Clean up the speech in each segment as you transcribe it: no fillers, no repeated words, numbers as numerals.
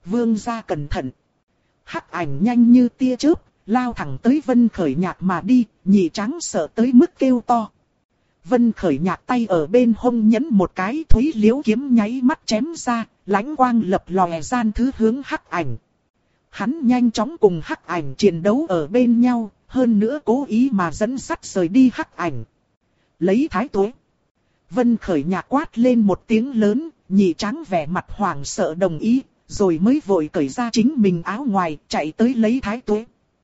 Vương gia cẩn thận. Hắc ảnh nhanh như tia chớp, lao thẳng tới Vân Khởi Nhạc mà đi, Nhị Tráng sợ tới mức kêu to. Vân Khởi Nhạc tay ở bên hông nhấn một cái, thúy liễu kiếm nháy mắt chém ra, lãnh quang lập lòe gian thứ hướng hắc ảnh. Hắn nhanh chóng cùng hắc ảnh chiến đấu ở bên nhau, hơn nữa cố ý mà dẫn sắt rời đi hắc ảnh. Lấy thái tuế. Vân Khởi Nhạc quát lên một tiếng lớn, Nhị Tráng vẻ mặt hoảng sợ đồng ý, rồi mới vội cởi ra chính mình áo ngoài, chạy tới lấy thái tuế.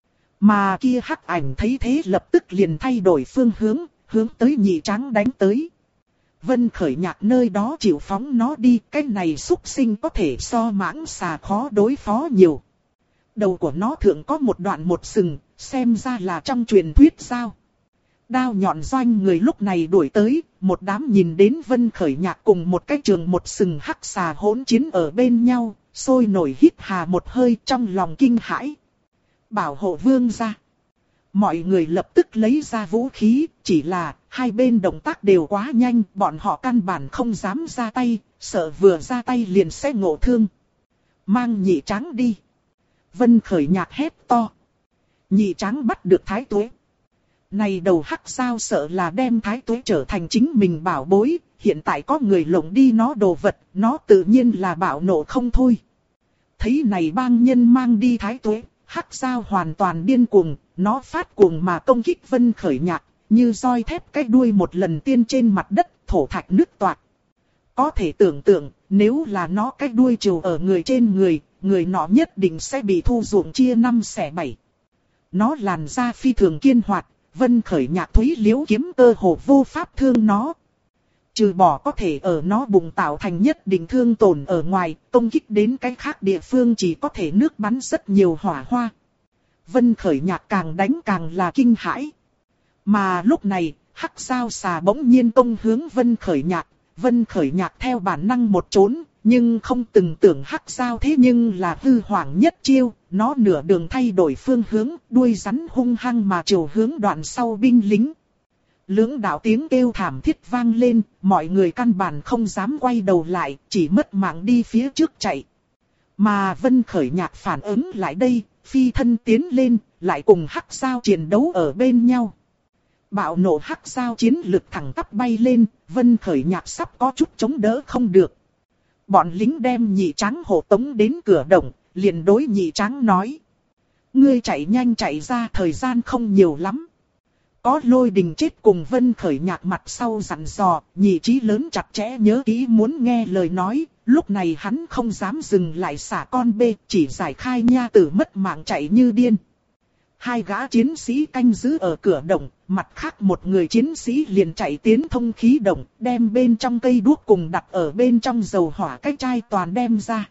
Mà kia hắc ảnh thấy thế lập tức liền thay đổi phương hướng, hướng tới Nhị Tráng đánh tới. Vân Khởi Nhạc nơi đó chịu phóng nó đi, cái này xúc sinh có thể so mãng xà khó đối phó nhiều. Đầu của nó thượng có một đoạn một sừng, xem ra là trong truyền thuyết sao. Đao nhọn doanh người lúc này đuổi tới, một đám nhìn đến Vân Khởi Nhạc cùng một cái trường một sừng hắc xà hỗn chiến ở bên nhau, sôi nổi hít hà một hơi trong lòng kinh hãi. Bảo hộ vương gia. Mọi người lập tức lấy ra vũ khí, chỉ là hai bên động tác đều quá nhanh, bọn họ căn bản không dám ra tay, sợ vừa ra tay liền sẽ ngộ thương. Mang Nhị Tráng đi. Vân Khởi Nhạc hét to. Nhị Tráng bắt được thái tuế. Này đầu hắc sao sợ là đem thái tuế trở thành chính mình bảo bối, hiện tại có người lộng đi nó đồ vật, nó tự nhiên là bạo nộ không thôi. Thấy này bang nhân mang đi thái tuế, hắc sao hoàn toàn điên cuồng, nó phát cuồng mà công kích Vân Khởi Nhạc, như roi thép cái đuôi một lần tiên trên mặt đất, thổ thạch nứt toạc. Có thể tưởng tượng, nếu là nó cái đuôi trừ ở người trên người, người nọ nhất định sẽ bị thu ruộng chia 5 xẻ 7. Nó làn da phi thường kiên hoạt, Vân Khởi Nhạc thúy liễu kiếm cơ hồ vô pháp thương nó. Trừ bỏ có thể ở nó bụng tạo thành nhất định thương tổn ở ngoài, công kích đến cái khác địa phương chỉ có thể nước bắn rất nhiều hỏa hoa. Vân Khởi Nhạc càng đánh càng là kinh hãi. Mà lúc này, hắc sao xà bỗng nhiên công hướng Vân Khởi Nhạc. Vân Khởi Nhạc theo bản năng một trốn, nhưng không từng tưởng hắc sao thế nhưng là hư hoảng nhất chiêu. Nó nửa đường thay đổi phương hướng, đuôi rắn hung hăng mà chiều hướng đoạn sau binh lính. Lưỡng đạo tiếng kêu thảm thiết vang lên, mọi người căn bản không dám quay đầu lại, chỉ mất mạng đi phía trước chạy. Mà Vân Khởi Nhạc phản ứng lại đây, phi thân tiến lên, lại cùng hắc sao chiến đấu ở bên nhau. Bạo nổ hắc sao chiến lực thẳng tắp bay lên, Vân Khởi Nhạc sắp có chút chống đỡ không được. Bọn lính đem Nhị Tráng hộ tống đến cửa động, liền đối Nhị Tráng nói. Ngươi chạy nhanh chạy ra, thời gian không nhiều lắm. Có Lôi Đình chết cùng Vân Khởi Nhạc mặt sau dặn dò, Nhị Chí lớn chặt chẽ nhớ kỹ muốn nghe lời nói, lúc này hắn không dám dừng lại xả con bê, chỉ giải khai nha tử mất mạng chạy như điên. Hai gã chiến sĩ canh giữ ở cửa động, mặt khác một người chiến sĩ liền chạy tiến thông khí động, đem bên trong cây đuốc cùng đặt ở bên trong dầu hỏa cái chai toàn đem ra.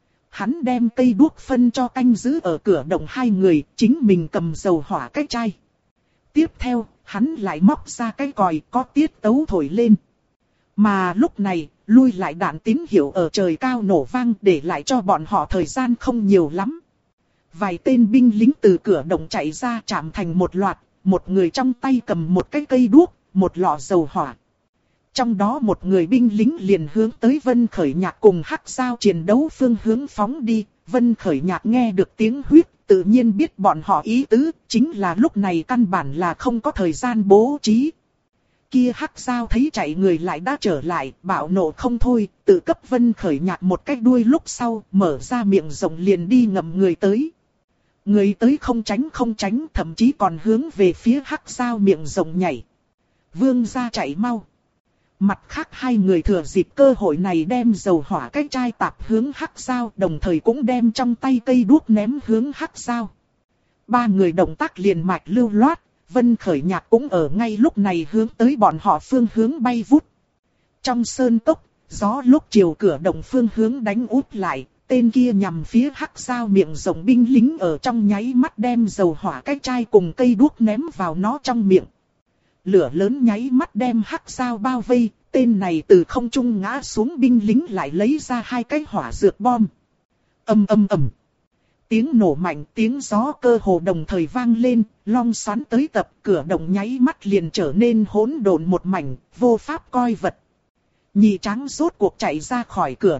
Hắn đem cây đuốc phân cho canh giữ ở cửa động hai người, chính mình cầm dầu hỏa cái chai. Tiếp theo, hắn lại móc ra cái còi có tiết tấu thổi lên. Mà lúc này, lui lại đạn tín hiệu ở trời cao nổ vang để lại cho bọn họ thời gian không nhiều lắm. Vài tên binh lính từ cửa động chạy ra chạm thành một loạt, một người trong tay cầm một cái cây đuốc, một lọ dầu hỏa. Trong đó một người binh lính liền hướng tới Vân Khởi Nhạc cùng hắc sao chiến đấu phương hướng phóng đi. Vân Khởi Nhạc nghe được tiếng huýt, tự nhiên biết bọn họ ý tứ, chính là lúc này căn bản là không có thời gian bố trí. Kia hắc sao thấy chạy người lại đã trở lại, bạo nộ không thôi, tự cấp Vân Khởi Nhạc một cái đuôi lúc sau, mở ra miệng rộng liền đi ngậm người tới. Người tới không tránh, thậm chí còn hướng về phía hắc sao miệng rộng nhảy. Vương gia chạy mau. Mặt khác hai người thừa dịp cơ hội này đem dầu hỏa cái chai tạp hướng hắc sao, đồng thời cũng đem trong tay cây đuốc ném hướng hắc sao. Ba người động tác liền mạch lưu loát, Vân Khởi Nhạc cũng ở ngay lúc này hướng tới bọn họ phương hướng bay vút. Trong sơn cốc, gió lúc chiều cửa động phương hướng đánh út lại, tên kia nhằm phía hắc sao miệng rộng binh lính ở trong nháy mắt đem dầu hỏa cái chai cùng cây đuốc ném vào nó trong miệng. Lửa lớn nháy mắt đem hắc sao bao vây, tên này từ không trung ngã xuống binh lính lại lấy ra hai cái hỏa dược bom. Ầm ầm ầm. Tiếng nổ mạnh, tiếng gió cơ hồ đồng thời vang lên, long xoắn tới tập, cửa động nháy mắt liền trở nên hỗn độn một mảnh, vô pháp coi vật. Nhị Tráng rốt cuộc chạy ra khỏi cửa động,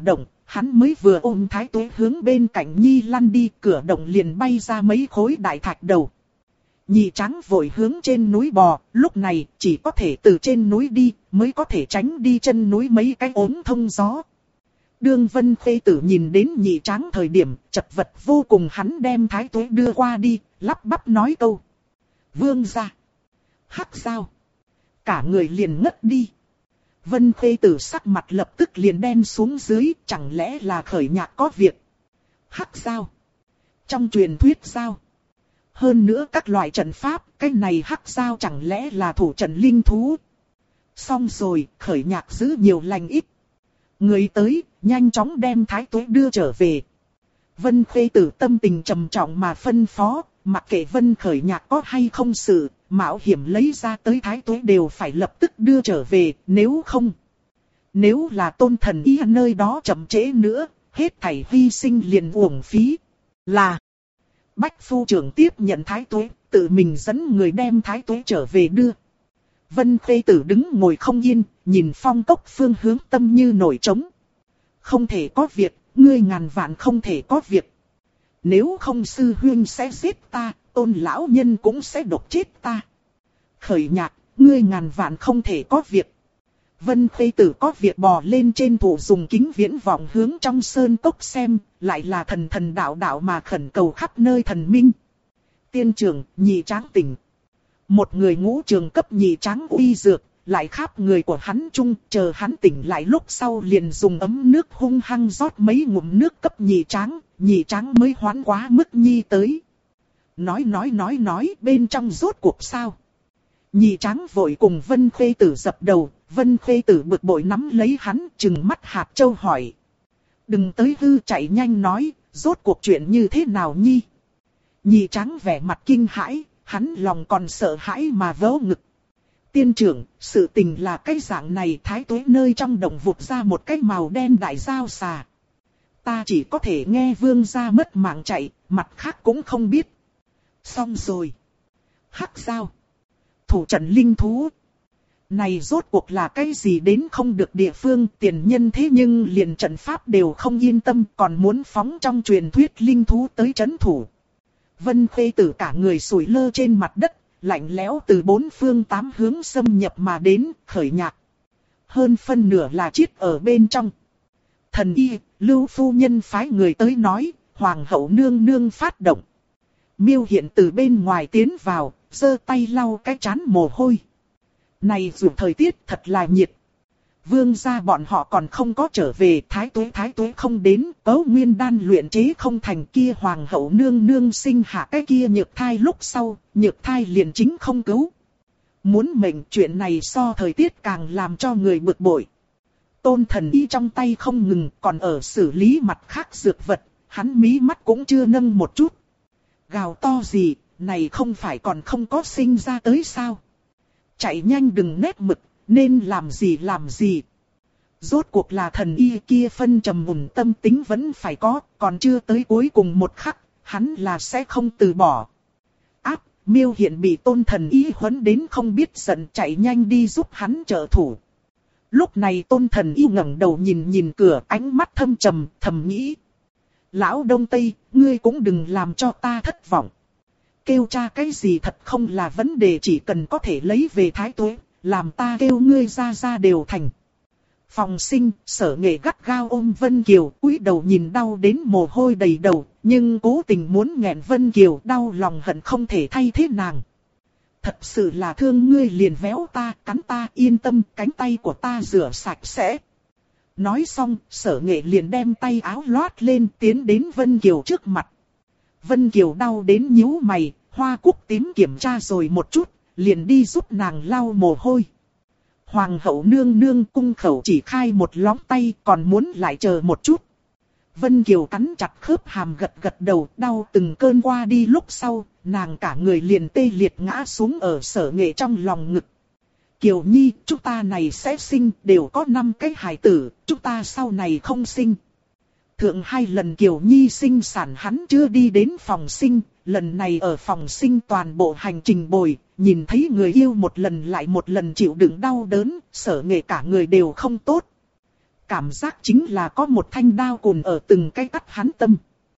Hắn mới vừa ôm Thái Tuế hướng bên cạnh Nhi lăn đi, cửa động liền bay ra mấy khối đại thạch đầu. Nhị Tráng vội hướng trên núi bò, lúc này chỉ có thể từ trên núi đi, mới có thể tránh đi chân núi mấy cái ốm thông gió. Đương Vân Khê Tử nhìn đến Nhị Tráng thời điểm, chật vật vô cùng, hắn đem Thái Tuế đưa qua đi, lắp bắp nói câu: Vương gia. Hắc Giao. Cả người liền ngất đi. Vân Khê Tử sắc mặt lập tức liền đen xuống dưới, chẳng lẽ là Khởi Nhạc có việc. Hắc Giao. Trong truyền thuyết sao? Hơn nữa các loại trận pháp, cái này Hắc Giao chẳng lẽ là thủ trận linh thú? Xong rồi, Khởi Nhạc giữ nhiều lành ít. Người tới, nhanh chóng đem Thái Tuế đưa trở về. Vân Khê Tử tâm tình trầm trọng mà phân phó, mặc kệ Vân Khởi Nhạc có hay không sự, mạo hiểm lấy ra tới Thái Tuế đều phải lập tức đưa trở về, nếu không. Nếu là Tôn Thần Y nơi đó chậm trễ nữa, hết thảy hy sinh liền uổng phí. Là Bách Phu Trưởng tiếp nhận Thái Tuế, tự mình dẫn người đem Thái Tuế trở về đưa. Vân Khê Tử đứng ngồi không yên, nhìn phong cốc phương hướng, tâm như nổi trống. Không thể có việc, ngươi ngàn vạn không thể có việc. Nếu không sư huynh sẽ giết ta, Tôn lão nhân cũng sẽ độc chết ta. Khởi Nhạc, ngươi ngàn vạn không thể có việc. Vân Khê Tử có việc bò lên trên thụ dùng kính viễn vọng hướng trong sơn cốc xem, lại là thần thần đạo đạo mà khẩn cầu khắp nơi thần minh. Tiên trưởng, Nhị Tráng tỉnh. Một người ngũ trường cấp Nhị Tráng uy dược, lại khắp người của hắn chung, chờ hắn tỉnh lại lúc sau liền dùng ấm nước hung hăng rót mấy ngụm nước cấp Nhị Tráng mới hoán quá mức nhi tới. Nói, bên trong rốt cuộc sao? Nhị Tráng vội cùng Vân Khê Tử dập đầu, Vân Khê Tử bực bội nắm lấy hắn, trừng mắt hạt châu hỏi. Đừng tới hư, chạy nhanh nói, rốt cuộc chuyện như thế nào nhi? Nhị Tráng vẻ mặt kinh hãi, hắn lòng còn sợ hãi mà vớ ngực. Tiên trưởng, sự tình là cái dạng này, Thái Tuế nơi trong đồng vụt ra một cái màu đen đại dao xà. Ta chỉ có thể nghe vương gia mất mạng chạy, mặt khác cũng không biết. Xong rồi. Hắc Giao. Thủ trận linh thú. Này rốt cuộc là cái gì đến không được địa phương, tiền nhân thế nhưng liền trận pháp đều không yên tâm, còn muốn phóng trong truyền thuyết linh thú tới trấn thủ. Vân Khê Tử cả người sủi lơ trên mặt đất, lạnh lẽo từ bốn phương tám hướng xâm nhập mà đến. Khởi Nhạc. Hơn phân nửa là chiết ở bên trong. Thần Y, Lưu phu nhân phái người tới nói, Hoàng hậu nương nương phát động. Miêu Hiện từ bên ngoài tiến vào, giơ tay lau cái trán mồ hôi. Này dù thời tiết thật là nhiệt. Vương gia bọn họ còn không có trở về, Thái Tuế không đến, Cấu Nguyên đan luyện chế không thành, kia Hoàng hậu nương nương sinh hạ cái kia nhược thai lúc sau, nhược thai liền chính không cứu. Muốn mệnh, chuyện này so thời tiết càng làm cho người bực bội. Tôn Thần Y trong tay không ngừng, còn ở xử lý mặt khác dược vật, hắn mí mắt cũng chưa nâng một chút. Gào to gì, này không phải còn không có sinh ra tới sao? Chạy nhanh đừng nét mực, nên làm gì làm gì. Rốt cuộc là thần y kia phân trầm mùn tâm tính vẫn phải có, còn chưa tới cuối cùng một khắc, hắn là sẽ không từ bỏ. Áp, Miêu Hiện bị Tôn Thần Y huấn đến không biết giận, chạy nhanh đi giúp hắn trợ thủ. Lúc này Tôn Thần Y ngẩng đầu nhìn cửa, ánh mắt thâm trầm, thầm nghĩ. Lão Đông Tây, ngươi cũng đừng làm cho ta thất vọng. Kêu cha cái gì thật không là vấn đề, chỉ cần có thể lấy về Thái Tuế, làm ta kêu ngươi ra đều thành. Phòng Sinh, Sở Nghệ gắt gao ôm Vân Kiều, cúi đầu nhìn đau đến mồ hôi đầy đầu, nhưng cố tình muốn nghẹn Vân Kiều, đau lòng hận không thể thay thế nàng. Thật sự là thương ngươi liền véo ta, cắn ta, yên tâm, cánh tay của ta rửa sạch sẽ. Nói xong, Sở Nghệ liền đem tay áo loát lên, tiến đến Vân Kiều trước mặt. Vân Kiều đau đến nhíu mày, Hoa Cúc tím kiểm tra rồi một chút, liền đi giúp nàng lau mồ hôi. Hoàng hậu nương nương cung khẩu chỉ khai một lóng tay, còn muốn lại chờ một chút. Vân Kiều cắn chặt khớp hàm, gật đầu, đau từng cơn qua đi lúc sau, nàng cả người liền tê liệt ngã xuống ở Sở Nghệ trong lòng ngực. Kiều Nhi, chúng ta này sẽ sinh, đều có 5 cái hài tử, chúng ta sau này không sinh. Thượng 2 lần Kiều Nhi sinh sản hắn chưa đi đến phòng sinh, lần này ở phòng sinh toàn bộ hành trình bồi, nhìn thấy người yêu một lần lại một lần chịu đựng đau đớn, Sở Nghệ cả người đều không tốt. cảm giác chính là có một thanh đao cùn ở từng cái cắt hắn tâm.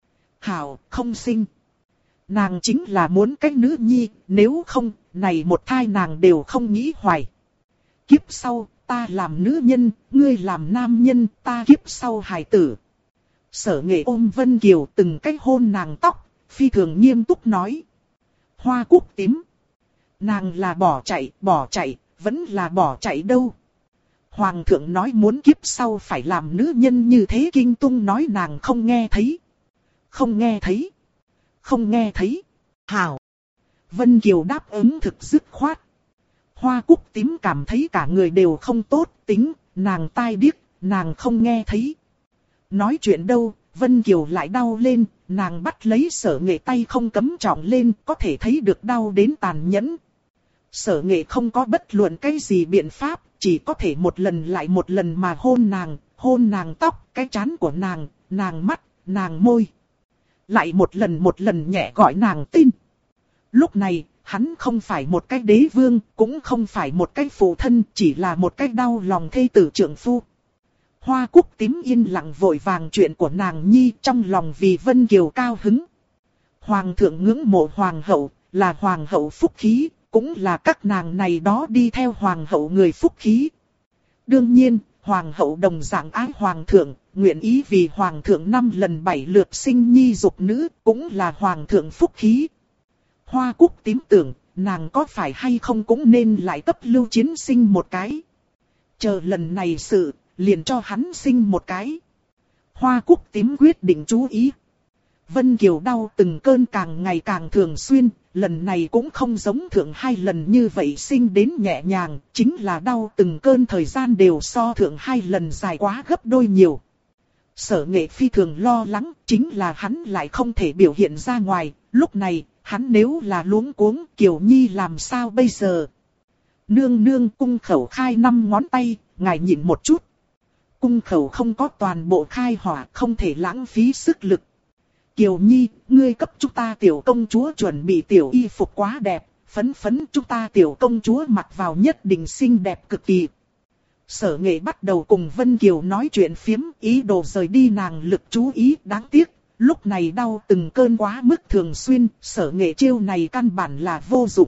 Hảo, không sinh. Nàng chính là muốn cái nữ nhi, nếu không, này một thai nàng đều không nghĩ hoài. Kiếp sau, ta làm nữ nhân, ngươi làm nam nhân, ta kiếp sau hài tử. Sở Nghệ ôm Vân Kiều từng cái hôn nàng tóc, phi thường nghiêm túc nói. Hoa cúc tím. Nàng là bỏ chạy, vẫn là bỏ chạy đâu. Hoàng thượng nói muốn kiếp sau phải làm nữ nhân như thế, kinh tung nói nàng không nghe thấy. Không nghe thấy. Không nghe thấy. Hảo. Vân Kiều đáp ứng thực dứt khoát. Hoa cúc tím cảm thấy cả người đều không tốt tính, nàng tai điếc, nàng không nghe thấy. Nói chuyện đâu, Vân Kiều lại đau lên, nàng bắt lấy Sở Nghệ tay không cấm trọng lên, có thể thấy được đau đến tàn nhẫn. Sở Nghệ không có bất luận cái gì biện pháp, chỉ có thể một lần lại một lần mà hôn nàng tóc, cái trán của nàng mắt, nàng môi. Lại một lần nhẹ gọi nàng tên. Lúc này, hắn không phải một cái đế vương, cũng không phải một cái phụ thân, chỉ là một cái đau lòng thê tử trượng phu. Hoa cúc tím yên lặng vội vàng chuyện của nàng nhi, trong lòng vì Vân Kiều cao hứng. Hoàng thượng ngưỡng mộ hoàng hậu, là hoàng hậu phúc khí, cũng là các nàng này đó đi theo hoàng hậu người phúc khí. Đương nhiên, hoàng hậu đồng dạng ái hoàng thượng, nguyện ý vì hoàng thượng 5 lần 7 lượt sinh nhi dục nữ, cũng là hoàng thượng phúc khí. Hoa cúc tím tưởng, nàng có phải hay không cũng nên lại cấp Lưu Chiến sinh một cái. Chờ lần này sự, liền cho hắn sinh một cái. Hoa cúc tím quyết định chú ý. Vân Kiều đau từng cơn càng ngày càng thường xuyên, lần này cũng không giống thượng 2 lần như vậy sinh đến nhẹ nhàng, chính là đau từng cơn thời gian đều so thượng 2 lần dài quá gấp đôi nhiều. Sở Nghệ phi thường lo lắng, chính là hắn lại không thể biểu hiện ra ngoài, lúc này, hắn nếu là luống cuống, Kiều Nhi làm sao bây giờ? Nương nương cung khẩu khai 5 ngón tay, ngài nhịn một chút. Cung khẩu không có toàn bộ khai hỏa, không thể lãng phí sức lực. Kiều Nhi, ngươi cấp chúng ta tiểu công chúa chuẩn bị tiểu y phục quá đẹp, phấn chúng ta tiểu công chúa mặc vào nhất định xinh đẹp cực kỳ. Sở Nghệ bắt đầu cùng Vân Kiều nói chuyện phiếm, ý đồ rời đi nàng lực chú ý, đáng tiếc, lúc này đau từng cơn quá mức thường xuyên, Sở Nghệ chiêu này căn bản là vô dụng.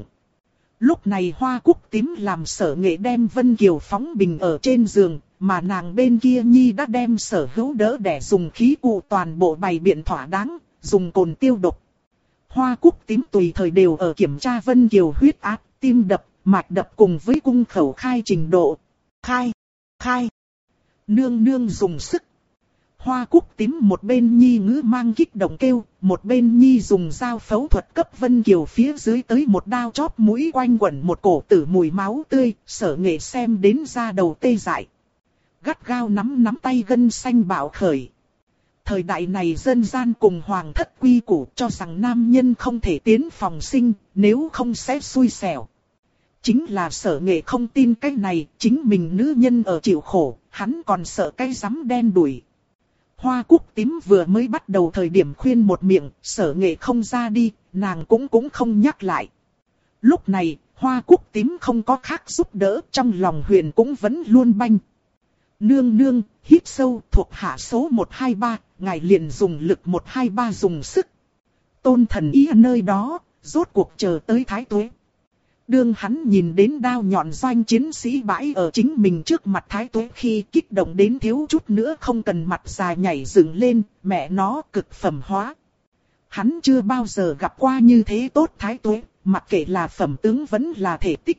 Lúc này hoa cúc tím làm Sở Nghệ đem Vân Kiều phóng bình ở trên giường, mà nàng bên kia nhi đã đem Sở Hữu đỡ để dùng khí cụ toàn bộ bày biện thỏa đáng, dùng cồn tiêu độc. Hoa cúc tím tùy thời đều ở kiểm tra Vân Kiều huyết áp, tim đập, mạch đập cùng với cung khẩu khai trình độ. Khai. Nương nương dùng sức. Hoa cúc tím một bên nhi ngữ mang kích động kêu, một bên nhi dùng dao phẫu thuật cấp Vân Kiều phía dưới tới một đao chóp mũi quanh quẩn một cổ tử mùi máu tươi, Sở Nghệ xem đến da đầu tê dại. Gắt gao nắm tay gân xanh bạo khởi. Thời đại này dân gian cùng hoàng thất quy củ cho rằng nam nhân không thể tiến phòng sinh, nếu không sẽ xui xẻo. Chính là Sở Nghệ không tin cái này, chính mình nữ nhân ở chịu khổ, hắn còn sợ cái rắm đen đuổi. Hoa cúc tím vừa mới bắt đầu thời điểm khuyên một miệng, Sở Nghệ không ra đi, nàng cũng không nhắc lại. Lúc này, hoa cúc tím không có khác giúp đỡ, trong lòng huyền cũng vẫn luôn banh. Nương, hít sâu, thuộc hạ số 123, ngài liền dùng lực 123 dùng sức. Tôn thần ý nơi đó, rốt cuộc chờ tới Thái Tuế. Đương hắn nhìn đến đao nhọn doanh chiến sĩ bãi ở chính mình trước mặt Thái Tuế khi kích động đến thiếu chút nữa không cần mặt dài nhảy dựng lên, mẹ nó cực phẩm hóa. Hắn chưa bao giờ gặp qua như thế tốt Thái Tuế, mặc kệ là phẩm tướng vẫn là thể tích.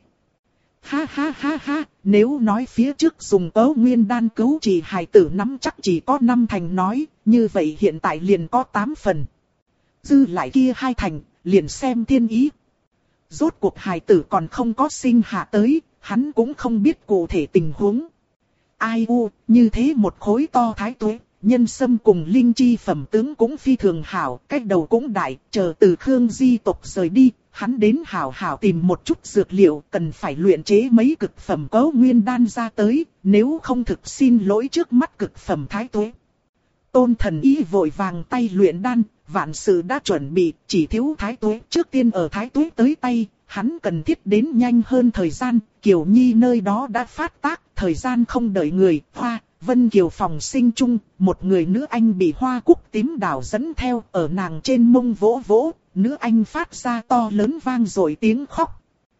Ha, nếu nói phía trước dùng Tấu Nguyên đan cứu trị hài tử nắm chắc chỉ có 5 thành nói, như vậy hiện tại liền có 8 phần. Dư lại kia 2 thành, liền xem thiên ý. Rốt cuộc hài tử còn không có sinh hạ tới, hắn cũng không biết cụ thể tình huống. Ai u, như thế một khối to Thái Tuế, nhân sâm cùng linh chi phẩm tướng cũng phi thường hảo, cách đầu cũng đại, chờ từ Khương di tộc rời đi, hắn đến hảo tìm một chút dược liệu, cần phải luyện chế mấy cực phẩm Tấu Nguyên đan ra tới, nếu không thực xin lỗi trước mắt cực phẩm Thái Tuế. Tôn thần y vội vàng tay luyện đan, vạn sự đã chuẩn bị, chỉ thiếu Thái Tuế. Trước tiên ở Thái Tuế tới tay, hắn cần thiết đến nhanh hơn thời gian, Kiều Nhi nơi đó đã phát tác, thời gian không đợi người, Vân Kiều phòng sinh chung, một người nữ anh bị hoa cúc tím đào dẫn theo, ở nàng trên mông vỗ vỗ, nữ anh phát ra to lớn vang rồi tiếng khóc.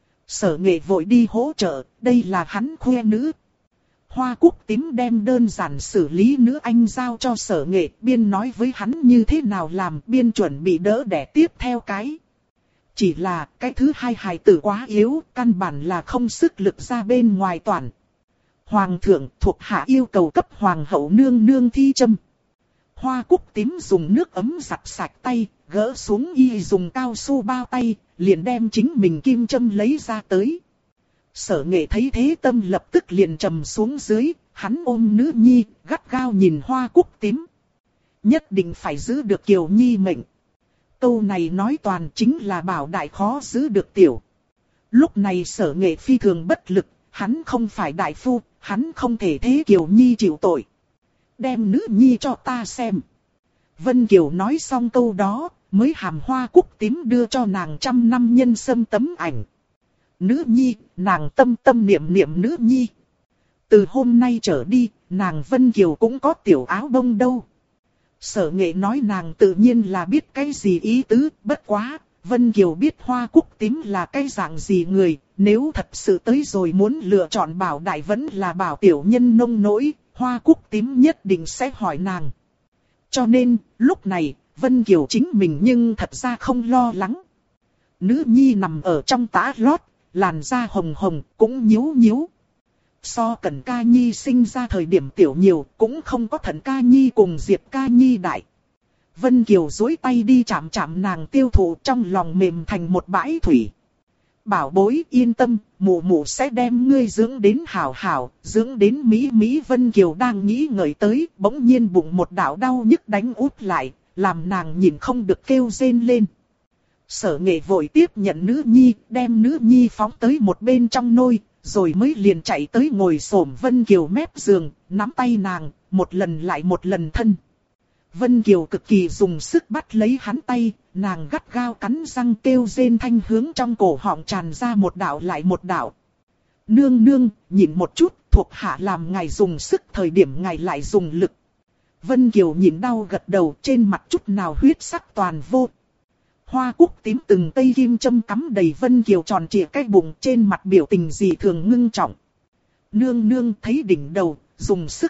Sở Nghệ vội đi hỗ trợ, đây là hắn khoe nữ. Hoa cúc tím đem đơn giản xử lý nữ anh giao cho Sở Nghệ, biên nói với hắn như thế nào làm, biên chuẩn bị đỡ đẻ tiếp theo cái. Chỉ là cái thứ hai hài tử quá yếu, căn bản là không sức lực ra bên ngoài toàn. Hoàng thượng thuộc hạ yêu cầu cấp hoàng hậu nương nương thi châm. Hoa cúc tím dùng nước ấm giặt sạch tay, gỡ xuống y dùng cao su bao tay, liền đem chính mình kim châm lấy ra tới. Sở Nghệ thấy thế tâm lập tức liền trầm xuống dưới, hắn ôm nữ nhi, gắt gao nhìn hoa cúc tím. Nhất định phải giữ được Kiều Nhi mệnh. Câu này nói toàn chính là bảo đại khó giữ được tiểu. Lúc này Sở Nghệ phi thường bất lực, hắn không phải đại phu, hắn không thể thế Kiều Nhi chịu tội. Đem nữ nhi cho ta xem. Vân Kiều nói xong câu đó, mới hàm hoa cúc tím đưa cho nàng 100 năm nhân sâm tấm ảnh. Nữ nhi, nàng tâm tâm niệm niệm nữ nhi. Từ hôm nay trở đi, nàng Vân Kiều cũng có tiểu áo bông đâu. Sở Nghệ nói nàng tự nhiên là biết cái gì ý tứ, bất quá, Vân Kiều biết hoa cúc tím là cái dạng gì người, nếu thật sự tới rồi muốn lựa chọn bảo đại vẫn là bảo tiểu nhân nông nỗi, hoa cúc tím nhất định sẽ hỏi nàng. Cho nên, lúc này, Vân Kiều chính mình nhưng thật ra không lo lắng. Nữ nhi nằm ở trong tã lót, làn da hồng hồng, cũng nhíu nhíu. So Cẩn Ca Nhi sinh ra thời điểm tiểu nhiều, cũng không có Thận Ca Nhi cùng Diệp Ca Nhi đại. Vân Kiều duỗi tay đi chạm chạm nàng tiêu thụ, trong lòng mềm thành một bãi thủy. Bảo bối yên tâm, mụ mụ sẽ đem ngươi dưỡng đến hảo hảo, dưỡng đến mỹ mỹ. Vân Kiều đang nghĩ ngợi tới, bỗng nhiên bụng một đạo đau nhức đánh út lại, làm nàng nhìn không được kêu rên lên. Sở Nghệ vội tiếp nhận nữ nhi, đem nữ nhi phóng tới một bên trong nôi, rồi mới liền chạy tới ngồi xổm Vân Kiều mép giường, nắm tay nàng, một lần lại một lần thân. Vân Kiều cực kỳ dùng sức bắt lấy hắn tay, nàng gắt gao cắn răng kêu rên thanh hướng trong cổ họng tràn ra một đạo lại một đạo. Nương nương, nhịn một chút, thuộc hạ làm ngài dùng sức thời điểm ngài lại dùng lực. Vân Kiều nhịn đau gật đầu, trên mặt chút nào huyết sắc toàn vô. Hoa cúc tím từng cây kim châm cắm đầy Vân Kiều tròn trịa cái bụng, trên mặt biểu tình dị thường ngưng trọng. Nương nương thấy đỉnh đầu, dùng sức.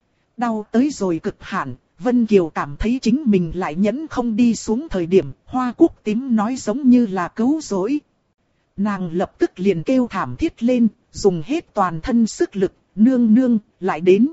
Đau tới rồi cực hạn, Vân Kiều cảm thấy chính mình lại nhẫn không đi xuống thời điểm, hoa cúc tím nói giống như là cứu rỗi. Nàng lập tức liền kêu thảm thiết lên, dùng hết toàn thân sức lực, nương nương, lại đến.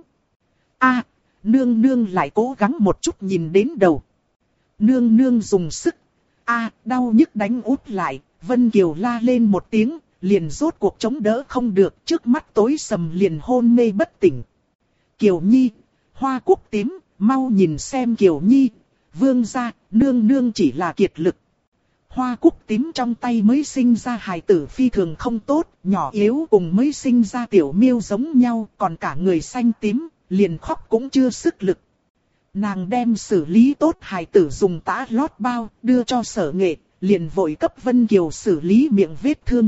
A, nương nương lại cố gắng một chút nhìn đến đầu. Nương nương dùng sức. A, đau nhức đánh út lại, Vân Kiều la lên một tiếng, liền rốt cuộc chống đỡ không được, trước mắt tối sầm liền hôn mê bất tỉnh. Kiều Nhi, hoa cúc tím, mau nhìn xem Kiều Nhi, vương gia, nương nương chỉ là kiệt lực. Hoa cúc tím trong tay mới sinh ra hài tử phi thường không tốt, nhỏ yếu cùng mới sinh ra tiểu miêu giống nhau, còn cả người xanh tím, liền khóc cũng chưa sức lực. Nàng đem xử lý tốt hài tử dùng tã lót bao, đưa cho Sở Nghệ, liền vội cấp Vân Kiều xử lý miệng vết thương.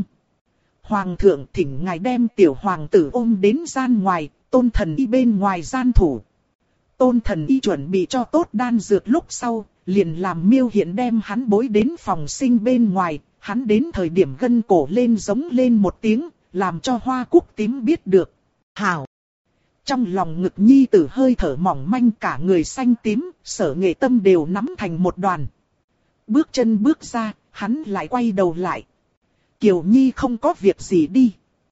Hoàng thượng thỉnh ngài đem tiểu hoàng tử ôm đến gian ngoài, Tôn thần y bên ngoài gian thủ. Tôn thần y chuẩn bị cho tốt đan dược lúc sau, liền làm Miêu Hiển đem hắn bối đến phòng sinh bên ngoài, hắn đến thời điểm gân cổ lên giống lên một tiếng, làm cho hoa cúc tím biết được. Hảo! Trong lòng ngực nhi tử hơi thở mỏng manh, cả người xanh tím, Sở Nghệ tâm đều nắm thành một đoàn. Bước chân bước ra, hắn lại quay đầu lại. Kiều Nhi không có việc gì đi.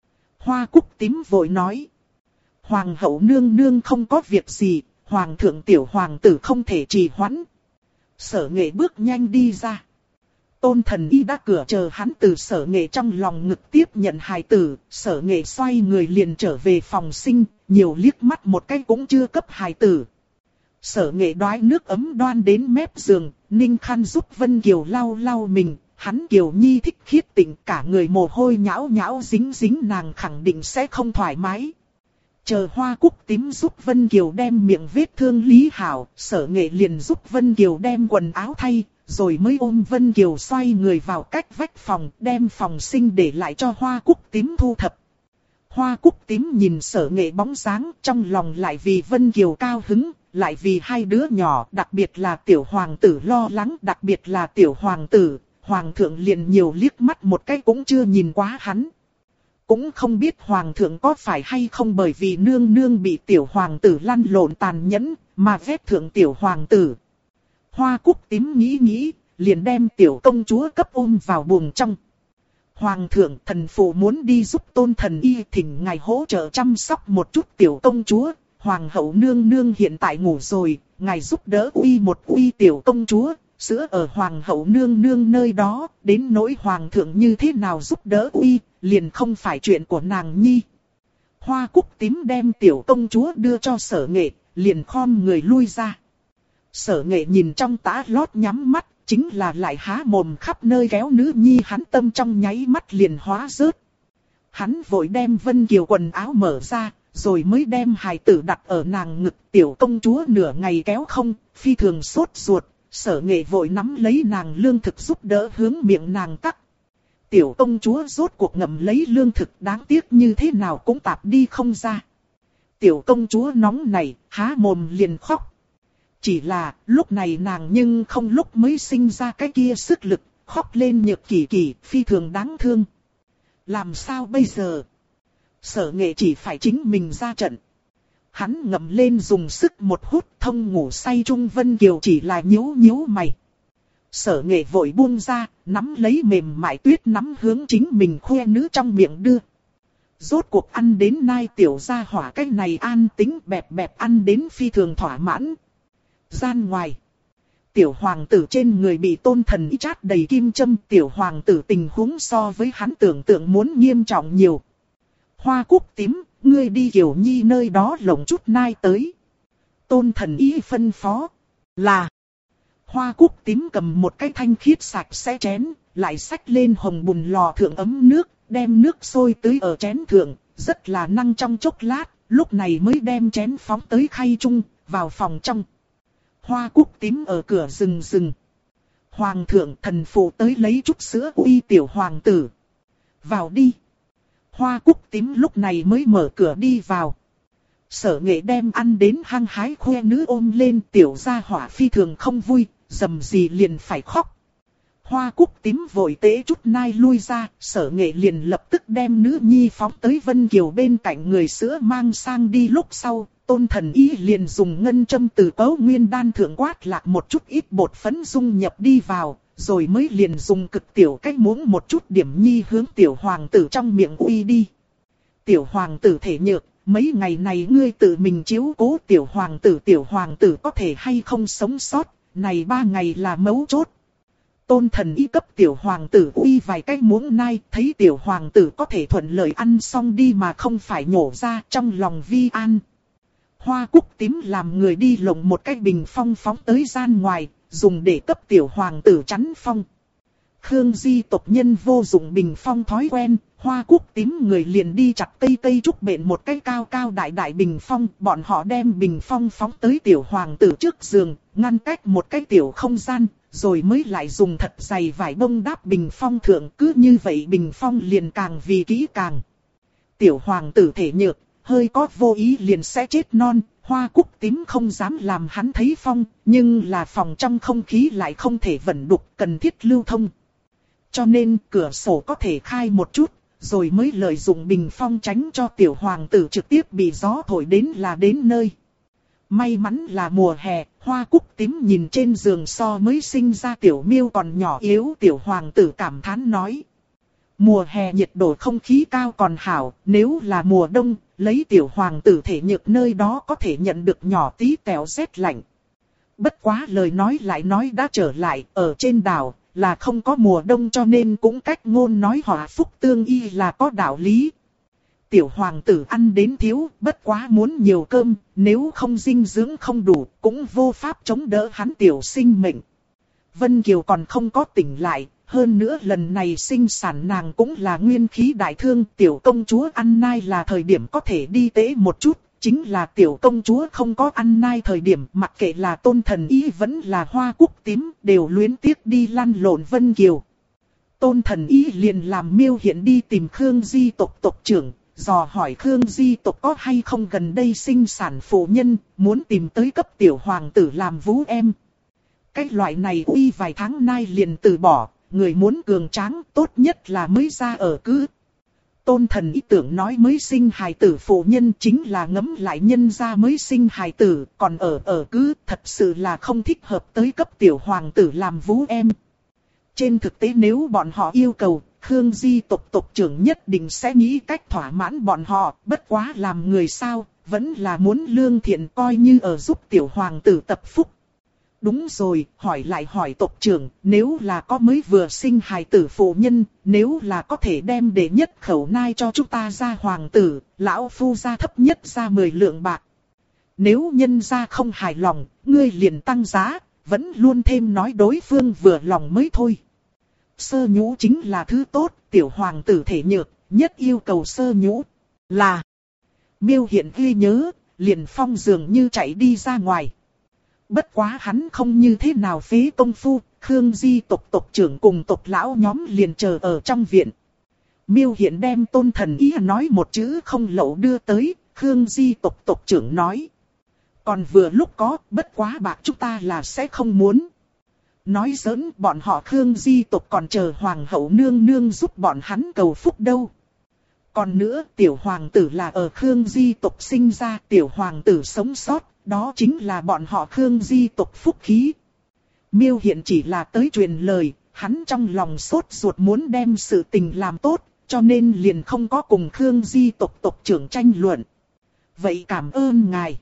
Hoa cúc tím vội nói. Hoàng hậu nương nương không có việc gì, hoàng thượng tiểu hoàng tử không thể trì hoãn. Sở Nghệ bước nhanh đi ra. Tôn thần y đã cửa chờ hắn từ Sở Nghệ trong lòng ngực tiếp nhận hài tử, Sở Nghệ xoay người liền trở về phòng sinh, nhiều liếc mắt một cái cũng chưa cấp hài tử. Sở Nghệ đoái nước ấm đoan đến mép giường, ninh khăn giúp Vân Kiều lau lau mình, hắn Kiều Nhi thích khiết tịnh, cả người mồ hôi nhão nhão dính dính, nàng khẳng định sẽ không thoải mái. Chờ hoa cúc tím giúp Vân Kiều đem miệng vết thương lý hảo, Sở Nghệ liền giúp Vân Kiều đem quần áo thay, rồi mới ôm Vân Kiều xoay người vào cách vách phòng, đem phòng sinh để lại cho hoa cúc tím thu thập. Hoa Cúc Tím nhìn Sở Nghệ bóng dáng, trong lòng lại vì Vân Kiều cao hứng, lại vì hai đứa nhỏ, đặc biệt là tiểu hoàng tử lo lắng, đặc biệt là tiểu hoàng tử, hoàng thượng liền nhiều liếc mắt một cái cũng chưa nhìn quá hắn. Cũng không biết hoàng thượng có phải hay không bởi vì nương nương bị tiểu hoàng tử lăn lộn tàn nhẫn, mà vét thượng tiểu hoàng tử. Hoa Cúc Tím nghĩ nghĩ, liền đem tiểu công chúa cấp ôm vào buồng trong. Hoàng thượng, thần phụ muốn đi giúp Tôn thần y, thỉnh ngài hỗ trợ chăm sóc một chút tiểu công chúa. Hoàng hậu nương nương hiện tại ngủ rồi, ngài giúp đỡ uy một uy tiểu công chúa, sữa ở hoàng hậu nương nương nơi đó, đến nỗi hoàng thượng như thế nào giúp đỡ uy, liền không phải chuyện của nàng nhi. Hoa Cúc Tím đem tiểu công chúa đưa cho Sở Nghệ, liền khom người lui ra. Sở Nghệ nhìn trong tã lót nhắm mắt, chính là lại há mồm khắp nơi kéo nữ nhi, hắn tâm trong nháy mắt liền hóa rớt. Hắn vội đem Vân Kiều quần áo mở ra, rồi mới đem hài tử đặt ở nàng ngực. Tiểu công chúa nửa ngày kéo không, phi thường sốt ruột, Sở Nghệ vội nắm lấy nàng lương thực giúp đỡ hướng miệng nàng tắc. Tiểu công chúa rốt cuộc ngậm lấy lương thực, đáng tiếc như thế nào cũng tạp đi không ra. Tiểu công chúa nóng này, há mồm liền khóc. Chỉ là, lúc này nàng nhưng không lúc mới sinh ra cái kia sức lực, khóc lên nhược kỳ kỳ, phi thường đáng thương. Làm sao bây giờ? Sở Nghệ chỉ phải chính mình ra trận. Hắn ngậm lên dùng sức một hút, thông ngủ say Trung Vân Kiều chỉ là nhíu nhíu mày. Sở Nghệ vội buông ra, nắm lấy mềm mại tuyết nắm hướng chính mình khoe nữ trong miệng đưa. Rốt cuộc ăn đến nay tiểu gia hỏa cái này an tính bẹp bẹp ăn đến phi thường thỏa mãn. Gian ngoài, tiểu hoàng tử trên người bị Tôn thần y chát đầy kim châm, tiểu hoàng tử tình huống so với hắn tưởng tượng muốn nghiêm trọng nhiều. Hoa Cúc Tím, ngươi đi Kiều Nhi nơi đó lộng chút nai tới. Tôn thần y phân phó là. Hoa Cúc Tím cầm một cái thanh khiết sạch sẽ chén, lại xách lên hồng bùn lò thượng ấm nước, đem nước sôi tưới ở chén thượng, rất là năng trong chốc lát, lúc này mới đem chén phóng tới khay chung, vào phòng trong. Hoa Cúc Tím ở cửa rừng. Hoàng thượng, thần phụ tới lấy chút sữa uy tiểu hoàng tử. Vào đi. Hoa Cúc Tím lúc này mới mở cửa đi vào. Sở Nghệ đem ăn đến hăng hái khoe nữ ôm lên, tiểu gia hỏa phi thường không vui, dầm gì liền phải khóc. Hoa Cúc Tím vội tế chút nai lui ra, Sở Nghệ liền lập tức đem nữ nhi phóng tới Vân Kiều bên cạnh người sữa mang sang đi. Lúc sau, Tôn thần y liền dùng ngân châm từ Cấu Nguyên đan thượng quát lạc một chút ít bột phấn dung nhập đi vào, rồi mới liền dùng cực tiểu cách muỗng một chút điểm nhi hướng tiểu hoàng tử trong miệng uy đi. Tiểu hoàng tử thể nhược, mấy ngày này ngươi tự mình chiếu cố tiểu hoàng tử có thể hay không sống sót, này 3 ngày là mấu chốt. Tôn thần y cấp tiểu hoàng tử uy vài cái muỗng nai, thấy tiểu hoàng tử có thể thuận lợi ăn xong đi mà không phải nhổ ra, trong lòng vi an. Hoa Cúc Tím làm người đi lộng một cái bình phong phóng tới gian ngoài, dùng để cấp tiểu hoàng tử chắn phong. Khương Di tộc nhân vô dụng bình phong thói quen, Hoa Cúc Tím người liền đi chặt cây trúc bện một cái cao cao đại bình phong, bọn họ đem bình phong phóng tới tiểu hoàng tử trước giường, ngăn cách một cái tiểu không gian, rồi mới lại dùng thật dày vải bông đáp bình phong thượng, cứ như vậy bình phong liền càng vì kỹ càng. Tiểu hoàng tử thể nhược, hơi có vô ý liền sẽ chết non, Hoa Cúc Tím không dám làm hắn thấy phong, nhưng là phòng trong không khí lại không thể vận đục, cần thiết lưu thông. Cho nên cửa sổ có thể khai một chút, rồi mới lợi dụng bình phong tránh cho tiểu hoàng tử trực tiếp bị gió thổi đến là đến nơi. May mắn là mùa hè, Hoa Cúc Tím nhìn trên giường so mới sinh ra tiểu miêu còn nhỏ yếu, tiểu hoàng tử cảm thán nói. Mùa hè nhiệt độ không khí cao còn hảo, nếu là mùa đông, lấy tiểu hoàng tử thể nhược nơi đó có thể nhận được nhỏ tí tẹo rét lạnh. Bất quá lời nói lại nói đã trở lại, ở trên đảo là không có mùa đông, cho nên cũng cách ngôn nói hòa phúc tương y là có đạo lý. Tiểu hoàng tử ăn đến thiếu, bất quá muốn nhiều cơm, nếu không dinh dưỡng không đủ, cũng vô pháp chống đỡ hắn tiểu sinh mệnh. Vân Kiều còn không có tỉnh lại, hơn nữa lần này sinh sản nàng cũng là nguyên khí đại thương, tiểu công chúa ăn nai là thời điểm có thể đi tế một chút, chính là tiểu công chúa không có ăn nai thời điểm, mặc kệ là Tôn thần y vẫn là Hoa Cúc Tím, đều luyến tiếc đi lăn lộn Vân Kiều. Tôn thần y liền làm miêu hiện đi tìm Khương Di tộc tộc trưởng, dò hỏi Khương Di tộc có hay không gần đây sinh sản phụ nhân, muốn tìm tới cấp tiểu hoàng tử làm vú em. Cái loại này uy vài tháng nay liền từ bỏ, người muốn cường tráng tốt nhất là mới ra ở cứ. Tôn Thần ý tưởng nói mới sinh hài tử phụ nhân chính là ngấm lại nhân gia mới sinh hài tử, còn ở cứ thật sự là không thích hợp tới cấp tiểu hoàng tử làm vú em. Trên thực tế nếu bọn họ yêu cầu, Khương Di tộc tộc trưởng nhất định sẽ nghĩ cách thỏa mãn bọn họ, bất quá làm người sao, vẫn là muốn lương thiện coi như ở giúp tiểu hoàng tử tập phúc. Đúng rồi, hỏi lại hỏi tộc trưởng, nếu là có mới vừa sinh hài tử phụ nhân, nếu là có thể đem đệ nhất khẩu nai cho chúng ta ra hoàng tử, lão phu ra thấp nhất ra 10 lượng bạc. Nếu nhân ra không hài lòng, ngươi liền tăng giá, vẫn luôn thêm nói đối phương vừa lòng mới thôi. Sơ nhũ chính là thứ tốt, tiểu hoàng tử thể nhược, nhất yêu cầu sơ nhũ. Là, Miêu Hiện ghi nhớ, liền phong dường như chạy đi ra ngoài. Bất quá hắn không như thế nào phế công phu, Khương Di tộc tộc trưởng cùng tộc lão nhóm liền chờ ở trong viện. Miêu Hiện đem Tôn Thần ý nói một chữ không lậu đưa tới, Khương Di tộc tộc trưởng nói. Còn vừa lúc có, bất quá bạc chúng ta là sẽ không muốn. Nói giỡn, bọn họ Khương Di tộc còn chờ hoàng hậu nương nương giúp bọn hắn cầu phúc đâu. Còn nữa, tiểu hoàng tử là ở Khương Di tộc sinh ra, tiểu hoàng tử sống sót, đó chính là bọn họ Khương Di tộc phúc khí. Miêu Hiện chỉ là tới truyền lời, hắn trong lòng sốt ruột muốn đem sự tình làm tốt, cho nên liền không có cùng Khương Di tộc tộc trưởng tranh luận. Vậy cảm ơn ngài.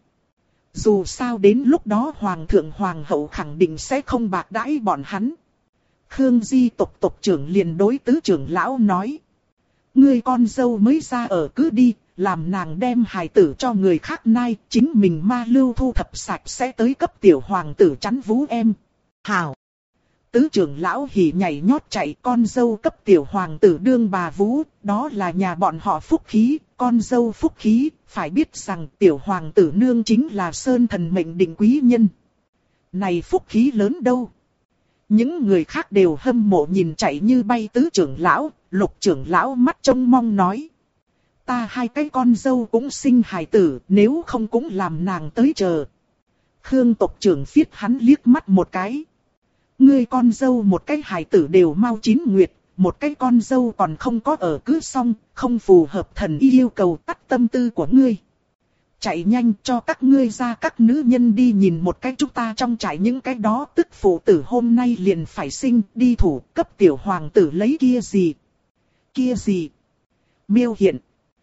Dù sao đến lúc đó hoàng thượng hoàng hậu khẳng định sẽ không bạc đãi bọn hắn. Khương Di tộc tộc trưởng liền đối tứ trưởng lão nói. Ngươi con dâu mới ra ở cứ đi, làm nàng đem hài tử cho người khác nai, chính mình ma lưu thu thập sạch sẽ tới cấp tiểu hoàng tử chắn vú em. Hảo! Tứ trưởng lão hỉ nhảy nhót chạy, con dâu cấp tiểu hoàng tử đương bà vú, đó là nhà bọn họ phúc khí, con dâu phúc khí, phải biết rằng tiểu hoàng tử nương chính là sơn thần mệnh định quý nhân. Này phúc khí lớn đâu? Những người khác đều hâm mộ nhìn chạy như bay tứ trưởng lão, lục trưởng lão mắt trông mong nói. Ta hai cái con dâu cũng sinh hài tử, nếu không cũng làm nàng tới chờ. Khương tộc trưởng phiết hắn liếc mắt một cái. Ngươi con dâu một cái hài tử đều mau 9 nguyệt, một cái con dâu còn không có ở cứ xong, không phù hợp thần y yêu cầu tắt tâm tư của ngươi. Chạy nhanh cho các ngươi ra các nữ nhân đi nhìn một cái chúng ta trong trại những cái đó tức phụ tử hôm nay liền phải sinh đi thủ cấp tiểu hoàng tử lấy kia gì. Kia gì? Miêu Hiện.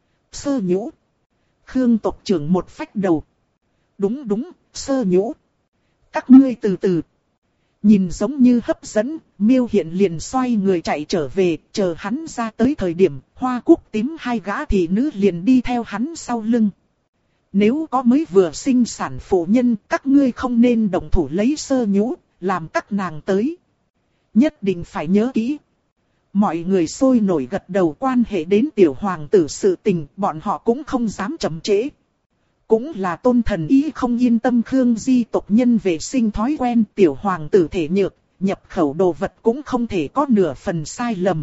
Sơ nhũ. Khương tộc trưởng một phách đầu. Đúng, sơ nhũ. Các ngươi từ từ. Nhìn giống như hấp dẫn, Miêu Hiện liền xoay người chạy trở về, chờ hắn ra tới thời điểm, hoa cúc tím hai gã thị nữ liền đi theo hắn sau lưng. Nếu có mới vừa sinh sản phụ nhân, các ngươi không nên động thủ lấy sơ nhũ, làm các nàng tới. Nhất định phải nhớ kỹ. Mọi người sôi nổi gật đầu, quan hệ đến tiểu hoàng tử sự tình, bọn họ cũng không dám chậm trễ. Cũng là Tôn Thần ý không yên tâm Khương Di tộc nhân vệ sinh thói quen, tiểu hoàng tử thể nhược, nhập khẩu đồ vật cũng không thể có nửa phần sai lầm.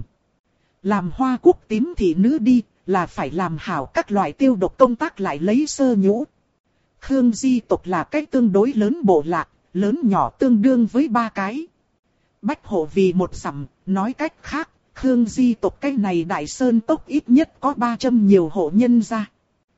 Làm hoa cúc tím thị nữ đi, là phải làm hảo các loại tiêu độc công tác lại lấy sơ nhũ. Khương Di tộc là cái tương đối lớn bộ lạc, lớn nhỏ tương đương với 3 cái. Bách hộ vì một dặm, nói cách khác, Khương Di tộc cái này đại sơn tốc ít nhất có 300 nhiều hộ nhân ra.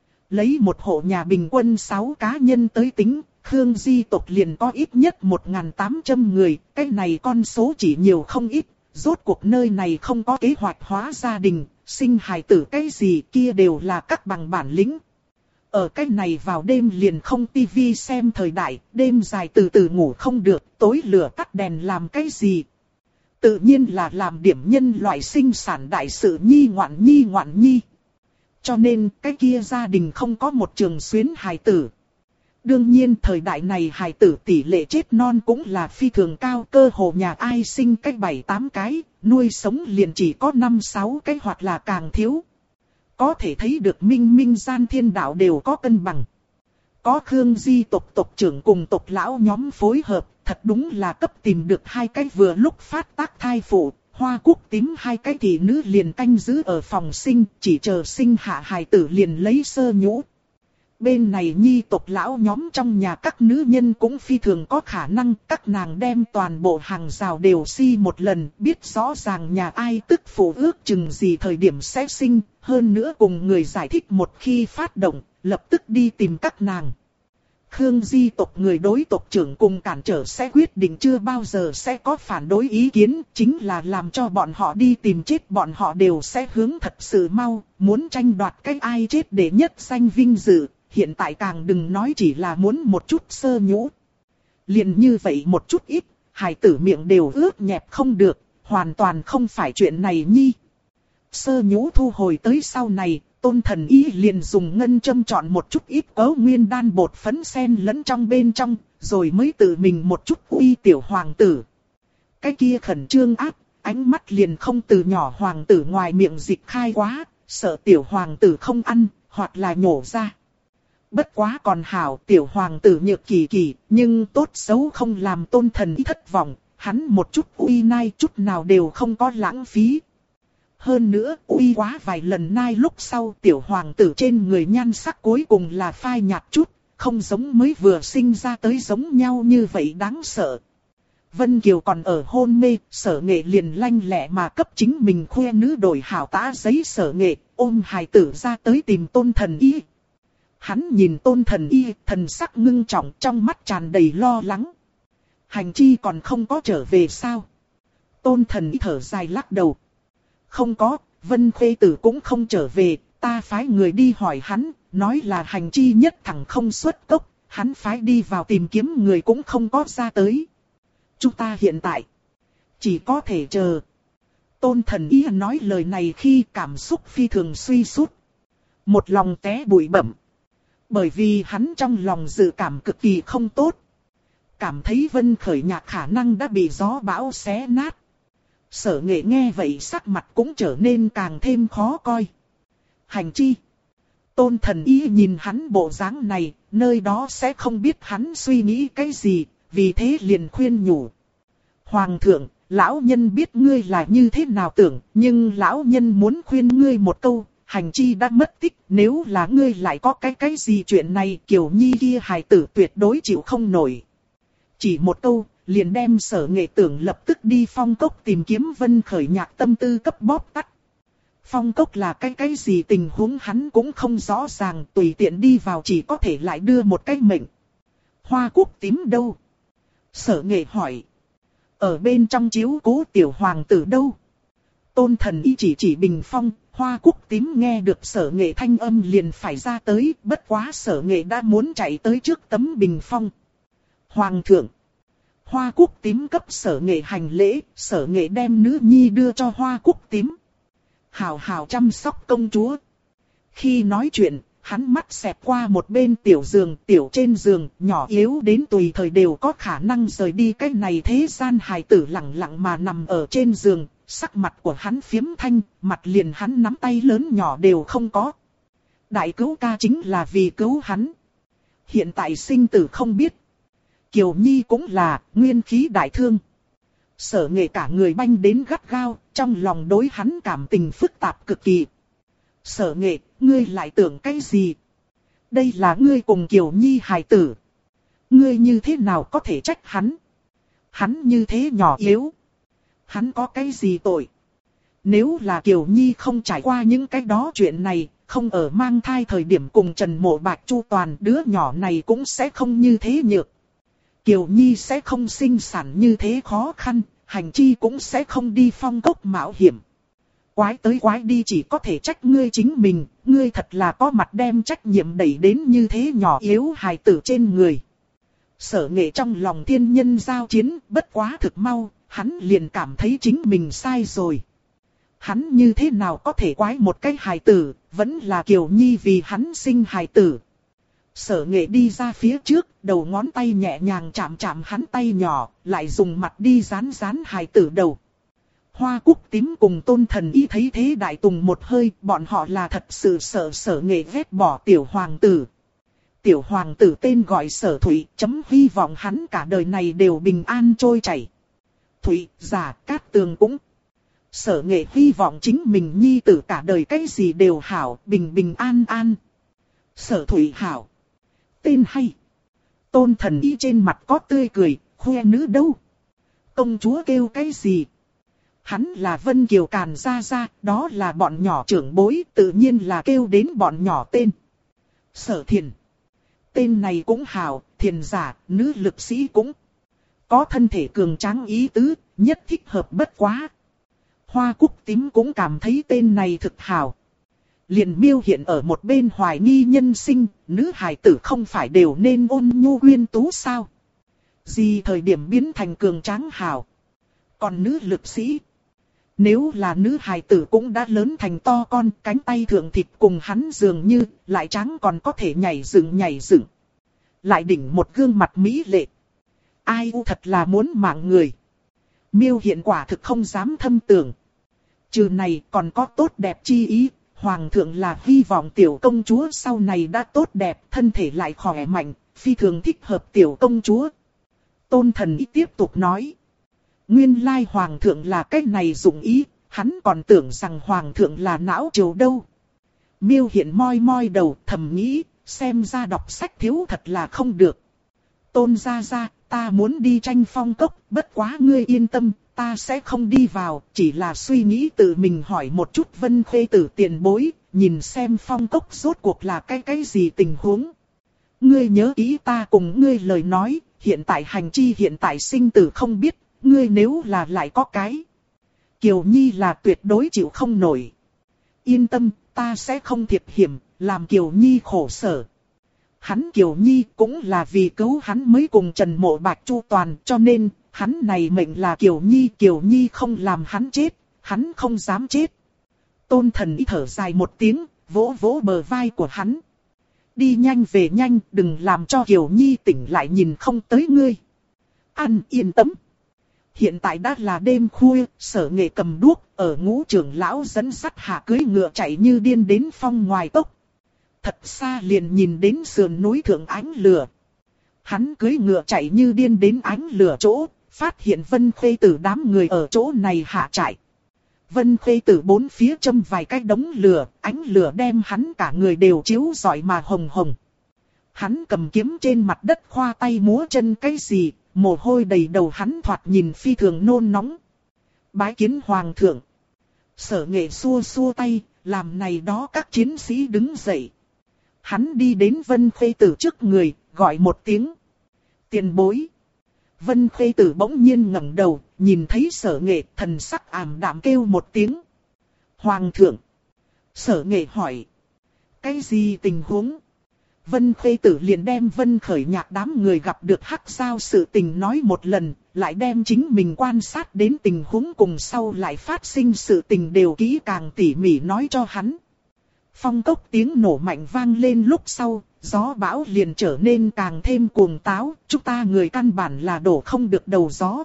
Lấy một hộ nhà bình quân 6 cá nhân tới tính, Khương Di tộc liền có ít nhất 1.800 người, cái này con số chỉ nhiều không ít, rốt cuộc nơi này không có kế hoạch hóa gia đình, sinh hài tử cái gì kia đều là các bằng bản lĩnh. Ở cái này vào đêm liền không tivi xem thời đại, đêm dài từ từ ngủ không được, tối lửa tắt đèn làm cái gì. Tự nhiên là làm điểm nhân loại sinh sản đại sự nhi ngoạn nhi. Cho nên cái kia gia đình không có một trường xuyến hài tử. Đương nhiên thời đại này hài tử tỷ lệ chết non cũng là phi thường cao, cơ hồ nhà ai sinh cái 7-8 cái, nuôi sống liền chỉ có 5-6 cái hoặc là càng thiếu. Có thể thấy được minh gian thiên đạo đều có cân bằng. Có Khương Di tộc tộc trưởng cùng tộc lão nhóm phối hợp, thật đúng là cấp tìm được hai cái vừa lúc phát tác thai phụ, Hoa Cúc Tím hai cái thị nữ liền canh giữ ở phòng sinh, chỉ chờ sinh hạ hài tử liền lấy sơ nhũ. Bên này nhi tộc lão nhóm trong nhà các nữ nhân cũng phi thường có khả năng, các nàng đem toàn bộ hàng rào đều một lần, biết rõ ràng nhà ai tức phụ ước chừng gì thời điểm sẽ sinh, hơn nữa cùng người giải thích một khi phát động, lập tức đi tìm các nàng. Khương Di tộc người đối tộc trưởng cùng cản trở sẽ quyết định chưa bao giờ sẽ có phản đối ý kiến, chính là làm cho bọn họ đi tìm chết bọn họ đều sẽ hướng thật sự mau, muốn tranh đoạt cái ai chết để nhất danh vinh dự, hiện tại càng đừng nói chỉ là muốn một chút sơ nhũ. Liền như vậy một chút ít, hài tử miệng đều ướt nhẹp không được, hoàn toàn không phải chuyện này nhi. Sơ nhũ thu hồi tới sau này, Tôn Thần Y liền dùng ngân châm chọn một chút ít cấu nguyên đan bột phấn xen lẫn trong bên trong, rồi mới tự mình một chút uy tiểu hoàng tử. Cái kia khẩn trương áp, ánh mắt liền không từ nhỏ hoàng tử ngoài miệng dịch khai quá, sợ tiểu hoàng tử không ăn, hoặc là nhổ ra. Bất quá còn hảo tiểu hoàng tử nhược kỳ kỳ, nhưng tốt xấu không làm Tôn Thần Y thất vọng, hắn một chút uy nai chút nào đều không có lãng phí. Hơn nữa, uy quá vài lần nai lúc sau tiểu hoàng tử trên người nhan sắc cuối cùng là phai nhạt chút, không giống mới vừa sinh ra tới giống nhau như vậy đáng sợ. Vân Kiều còn ở hôn mê, Sở Nghệ liền lanh lẹ mà cấp chính mình khoe nữ đổi hảo tá giấy Sở Nghệ, ôm hài tử ra tới tìm Tôn Thần Y. Hắn nhìn Tôn Thần Y, thần sắc ngưng trọng trong mắt tràn đầy lo lắng. Hành chi còn không có trở về sao? Tôn Thần Y thở dài lắc đầu. Không có, Vân Khuê Tử cũng không trở về, ta phái người đi hỏi hắn, nói là hành chi nhất thẳng không xuất cốc, hắn phái đi vào tìm kiếm người cũng không có ra tới. Chúng ta hiện tại chỉ có thể chờ. Tôn Thần Y nói lời này khi cảm xúc phi thường suy sút, một lòng té bụi bặm. Bởi vì hắn trong lòng dự cảm cực kỳ không tốt. Cảm thấy Vân Khởi Nhạc khả năng đã bị gió bão xé nát. Sở Nghệ nghe vậy sắc mặt cũng trở nên càng thêm khó coi. Hành chi. Tôn Thần Y nhìn hắn bộ dáng này, nơi đó sẽ không biết hắn suy nghĩ cái gì, vì thế liền khuyên nhủ. Hoàng thượng, lão nhân biết ngươi là như thế nào tưởng, nhưng lão nhân muốn khuyên ngươi một câu, hành chi đã mất tích, nếu là ngươi lại có cái gì chuyện này, Kiều Nhi kia hài tử tuyệt đối chịu không nổi. Chỉ một câu, liền đem Sở Nghệ tưởng lập tức đi Phong Cốc tìm kiếm Vân Khởi Nhạc tâm tư cấp bóp tắt. Phong Cốc là cái gì tình huống hắn cũng không rõ ràng, tùy tiện đi vào chỉ có thể lại đưa một cái mệnh. Hoa Cúc Tím đâu? Sở Nghệ hỏi. Ở bên trong chiếu cố tiểu hoàng tử đâu? Tôn Thần Y chỉ bình phong, Hoa Cúc Tím nghe được Sở Nghệ thanh âm liền phải ra tới, bất quá Sở Nghệ đã muốn chạy tới trước tấm bình phong. Hoàng thượng. Hoa Cúc Tím cấp Sở Nghệ hành lễ, Sở Nghệ đem nữ nhi đưa cho Hoa Cúc Tím. Hảo hảo chăm sóc công chúa. Khi nói chuyện, hắn mắt xẹt qua một bên tiểu giường, tiểu trên giường, nhỏ yếu đến tùy thời đều có khả năng rời đi cái này thế gian hài tử lặng lặng mà nằm ở trên giường, sắc mặt của hắn phiếm thanh, mặt liền hắn nắm tay lớn nhỏ đều không có. Đại cứu ca chính là vì cứu hắn. Hiện tại sinh tử không biết. Kiều Nhi cũng là, nguyên khí đại thương. Sở Nghệ cả người banh đến gắt gao, trong lòng đối hắn cảm tình phức tạp cực kỳ. Sở Nghệ, ngươi lại tưởng cái gì? Đây là ngươi cùng Kiều Nhi hài tử. Ngươi như thế nào có thể trách hắn? Hắn như thế nhỏ yếu. Hắn có cái gì tội? Nếu là Kiều Nhi không trải qua những cái đó chuyện này, không ở mang thai thời điểm cùng Trần Mộ Bạch chu toàn, đứa nhỏ này cũng sẽ không như thế nhược. Kiều Nhi sẽ không sinh sản như thế khó khăn, hành chi cũng sẽ không đi Phong Cốc mạo hiểm. Quái tới quái đi chỉ có thể trách ngươi chính mình, ngươi thật là có mặt đem trách nhiệm đẩy đến như thế nhỏ yếu hài tử trên người. Sở Nghệ trong lòng thiên nhân giao chiến, bất quá thực mau, hắn liền cảm thấy chính mình sai rồi. Hắn như thế nào có thể quái một cái hài tử, vẫn là Kiều Nhi vì hắn sinh hài tử. Sở Nghệ đi ra phía trước, đầu ngón tay nhẹ nhàng chạm chạm hắn tay nhỏ, lại dùng mặt đi dán dán hài tử đầu. Hoa Cúc Tím cùng Tôn Thần Y thấy thế đại tùng một hơi, bọn họ là thật sự sợ Sở Nghệ ghét bỏ tiểu hoàng tử. Tiểu hoàng tử tên gọi Sở Thụy, chấm hy vọng hắn cả đời này đều bình an trôi chảy. Thụy, giả Cát Tường cũng. Sở Nghệ hy vọng chính mình nhi tử cả đời cái gì đều hảo, bình bình an an. Sở Thủy hảo. Tên hay. Tôn Thần Y trên mặt có tươi cười, khoe nữ đâu. Công chúa kêu cái gì? Hắn là Vân Kiều Càn gia gia, đó là bọn nhỏ trưởng bối, tự nhiên là kêu đến bọn nhỏ tên. Sở Thiền. Tên này cũng hảo, thiền giả, nữ lực sĩ cũng có thân thể cường tráng ý tứ, nhất thích hợp bất quá. Hoa Cúc Tím cũng cảm thấy tên này thực hảo. Liền Miêu hiện ở một bên hoài nghi nhân sinh, nữ hài tử không phải đều nên ôn nhu quyến tú sao? Gì thời điểm biến thành cường tráng hảo? Còn nữ lực sĩ? Nếu là nữ hài tử cũng đã lớn thành to con, cánh tay thượng thịt cùng hắn dường như, lại trắng còn có thể nhảy dựng. Lại đỉnh một gương mặt mỹ lệ. Ai u thật là muốn mạng người. Miêu hiện quả thực không dám thâm tưởng. Trừ này còn có tốt đẹp chi ý, hoàng thượng là hy vọng tiểu công chúa sau này đã tốt đẹp, thân thể lại khỏe mạnh, phi thường thích hợp tiểu công chúa. Tôn Thần Y tiếp tục nói. Nguyên lai hoàng thượng là cách này dụng ý, hắn còn tưởng rằng hoàng thượng là não chiều đâu. Miêu hiện moi moi đầu thầm nghĩ, xem ra đọc sách thiếu thật là không được. Tôn gia gia, ta muốn đi tranh phong cốc, bất quá ngươi yên tâm, ta sẽ không đi vào, chỉ là suy nghĩ tự mình hỏi một chút Vân Khê tử tiền bối, nhìn xem phong cốc rốt cuộc là cái gì tình huống. Ngươi nhớ kỹ ta cùng ngươi lời nói, hiện tại hành chi hiện tại sinh tử không biết, ngươi nếu là lại có cái. Kiều Nhi là tuyệt đối chịu không nổi. Yên tâm, ta sẽ không thiệt hiểm, làm Kiều Nhi khổ sở. Hắn Kiều Nhi cũng là vì cứu hắn mới cùng Trần Mộ Bạch chu toàn, cho nên, hắn này mệnh là Kiều Nhi không làm hắn chết, hắn không dám chết. Tôn Thần Y thở dài một tiếng, vỗ vỗ bờ vai của hắn. Đi nhanh về nhanh, đừng làm cho Kiều Nhi tỉnh lại nhìn không tới ngươi. Ăn yên tâm. Hiện tại đã là đêm khuya, Sở Nghệ cầm đuốc, ở Ngũ trưởng lão dẫn sắt hạ cưỡi ngựa chạy như điên đến phong ngoài cốc. Thật xa liền nhìn đến sườn núi thượng ánh lửa. Hắn cưỡi ngựa chạy như điên đến ánh lửa chỗ, phát hiện Vân Khê tử đám người ở chỗ này hạ trại. Vân Khê tử bốn phía châm vài cái đống lửa, ánh lửa đem hắn cả người đều chiếu rọi mà hồng hồng. Hắn cầm kiếm trên mặt đất khoa tay múa chân cái gì, mồ hôi đầy đầu hắn thoạt nhìn phi thường nôn nóng. Bái kiến hoàng thượng. Sở Nghệ xua xua tay, làm này đó các chiến sĩ đứng dậy. Hắn đi đến Vân Khê tử trước người, gọi một tiếng. Tiền bối. Vân Khê tử bỗng nhiên ngẩng đầu, nhìn thấy Sở Nghệ, thần sắc ảm đạm kêu một tiếng. Hoàng thượng. Sở Nghệ hỏi. Cái gì tình huống? Vân Khê tử liền đem Vân Khởi Nhạc đám người gặp được hắc giao sự tình nói một lần, lại đem chính mình quan sát đến tình huống cùng sau lại phát sinh sự tình đều kỹ càng tỉ mỉ nói cho hắn. Phong cốc tiếng nổ mạnh vang lên lúc sau, gió bão liền trở nên càng thêm cuồng táo, chúng ta người căn bản là đổ không được đầu gió.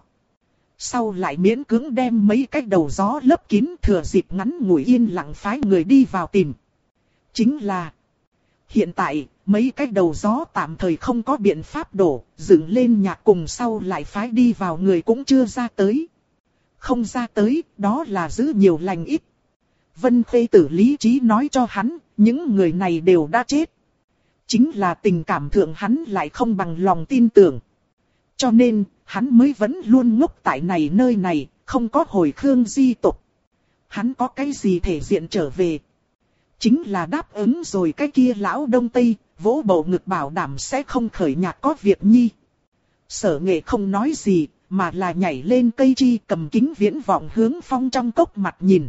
Sau lại miễn cưỡng đem mấy cái đầu gió lấp kín, thừa dịp ngắn ngủi yên lặng phái người đi vào tìm. Chính là hiện tại, mấy cái đầu gió tạm thời không có biện pháp đổ, dựng lên nhạc cùng sau lại phái đi vào người cũng chưa ra tới. Không ra tới, đó là giữ nhiều lành ít. Vân Khê tử lý trí nói cho hắn, những người này đều đã chết. Chính là tình cảm thượng hắn lại không bằng lòng tin tưởng. Cho nên, hắn mới vẫn luôn ngốc tại này nơi này, không có hồi Khương di tộc. Hắn có cái gì thể diện trở về? Chính là đáp ứng rồi cái kia lão Đông Tây, vỗ bầu ngực bảo đảm sẽ không khởi nhạc có việc nhi. Sở Nghệ không nói gì, mà là nhảy lên cây chi cầm kính viễn vọng hướng phong trong cốc mặt nhìn.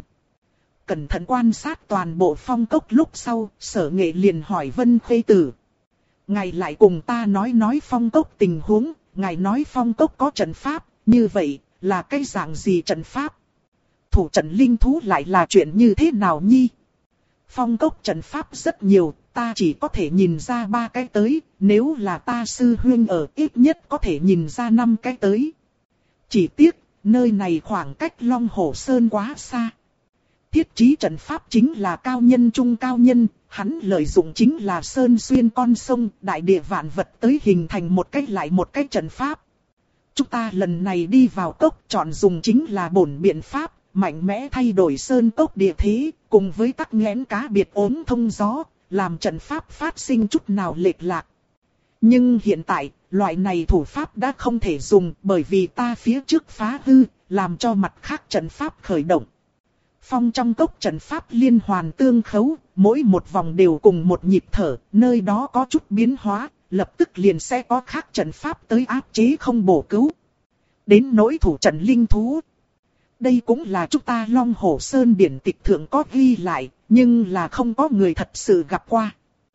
Cẩn thận quan sát toàn bộ phong cốc lúc sau, Sở Nghệ liền hỏi Vân Khê tử. Ngài lại cùng ta nói phong cốc tình huống, ngài nói phong cốc có trận pháp, như vậy, là cái dạng gì trận pháp? Thủ trận linh thú lại là chuyện như thế nào nhi? Phong cốc trận pháp rất nhiều, ta chỉ có thể nhìn ra 3 cái tới, nếu là ta sư huynh ở ít nhất có thể nhìn ra 5 cái tới. Chỉ tiếc, nơi này khoảng cách Long Hổ Sơn quá xa. Thiết trí trận pháp chính là cao nhân trung cao nhân, hắn lợi dụng chính là sơn xuyên con sông, đại địa vạn vật tới hình thành một cách lại một cách trận pháp. Chúng ta lần này đi vào cốc chọn dùng chính là bổn biện pháp, mạnh mẽ thay đổi sơn cốc địa thế, cùng với tắc nghẽn cá biệt ốm thông gió, làm trận pháp phát sinh chút nào lệch lạc. Nhưng hiện tại, loại này thủ pháp đã không thể dùng bởi vì ta phía trước phá hư, làm cho mặt khác trận pháp khởi động. Phong trong cốc trận pháp liên hoàn tương khấu, mỗi một vòng đều cùng một nhịp thở, nơi đó có chút biến hóa, lập tức liền sẽ có khác trận pháp tới áp chế không bổ cứu. Đến nỗi thủ trận linh thú. Đây cũng là chúng ta Long Hổ Sơn điển tịch thượng có ghi lại, nhưng là không có người thật sự gặp qua.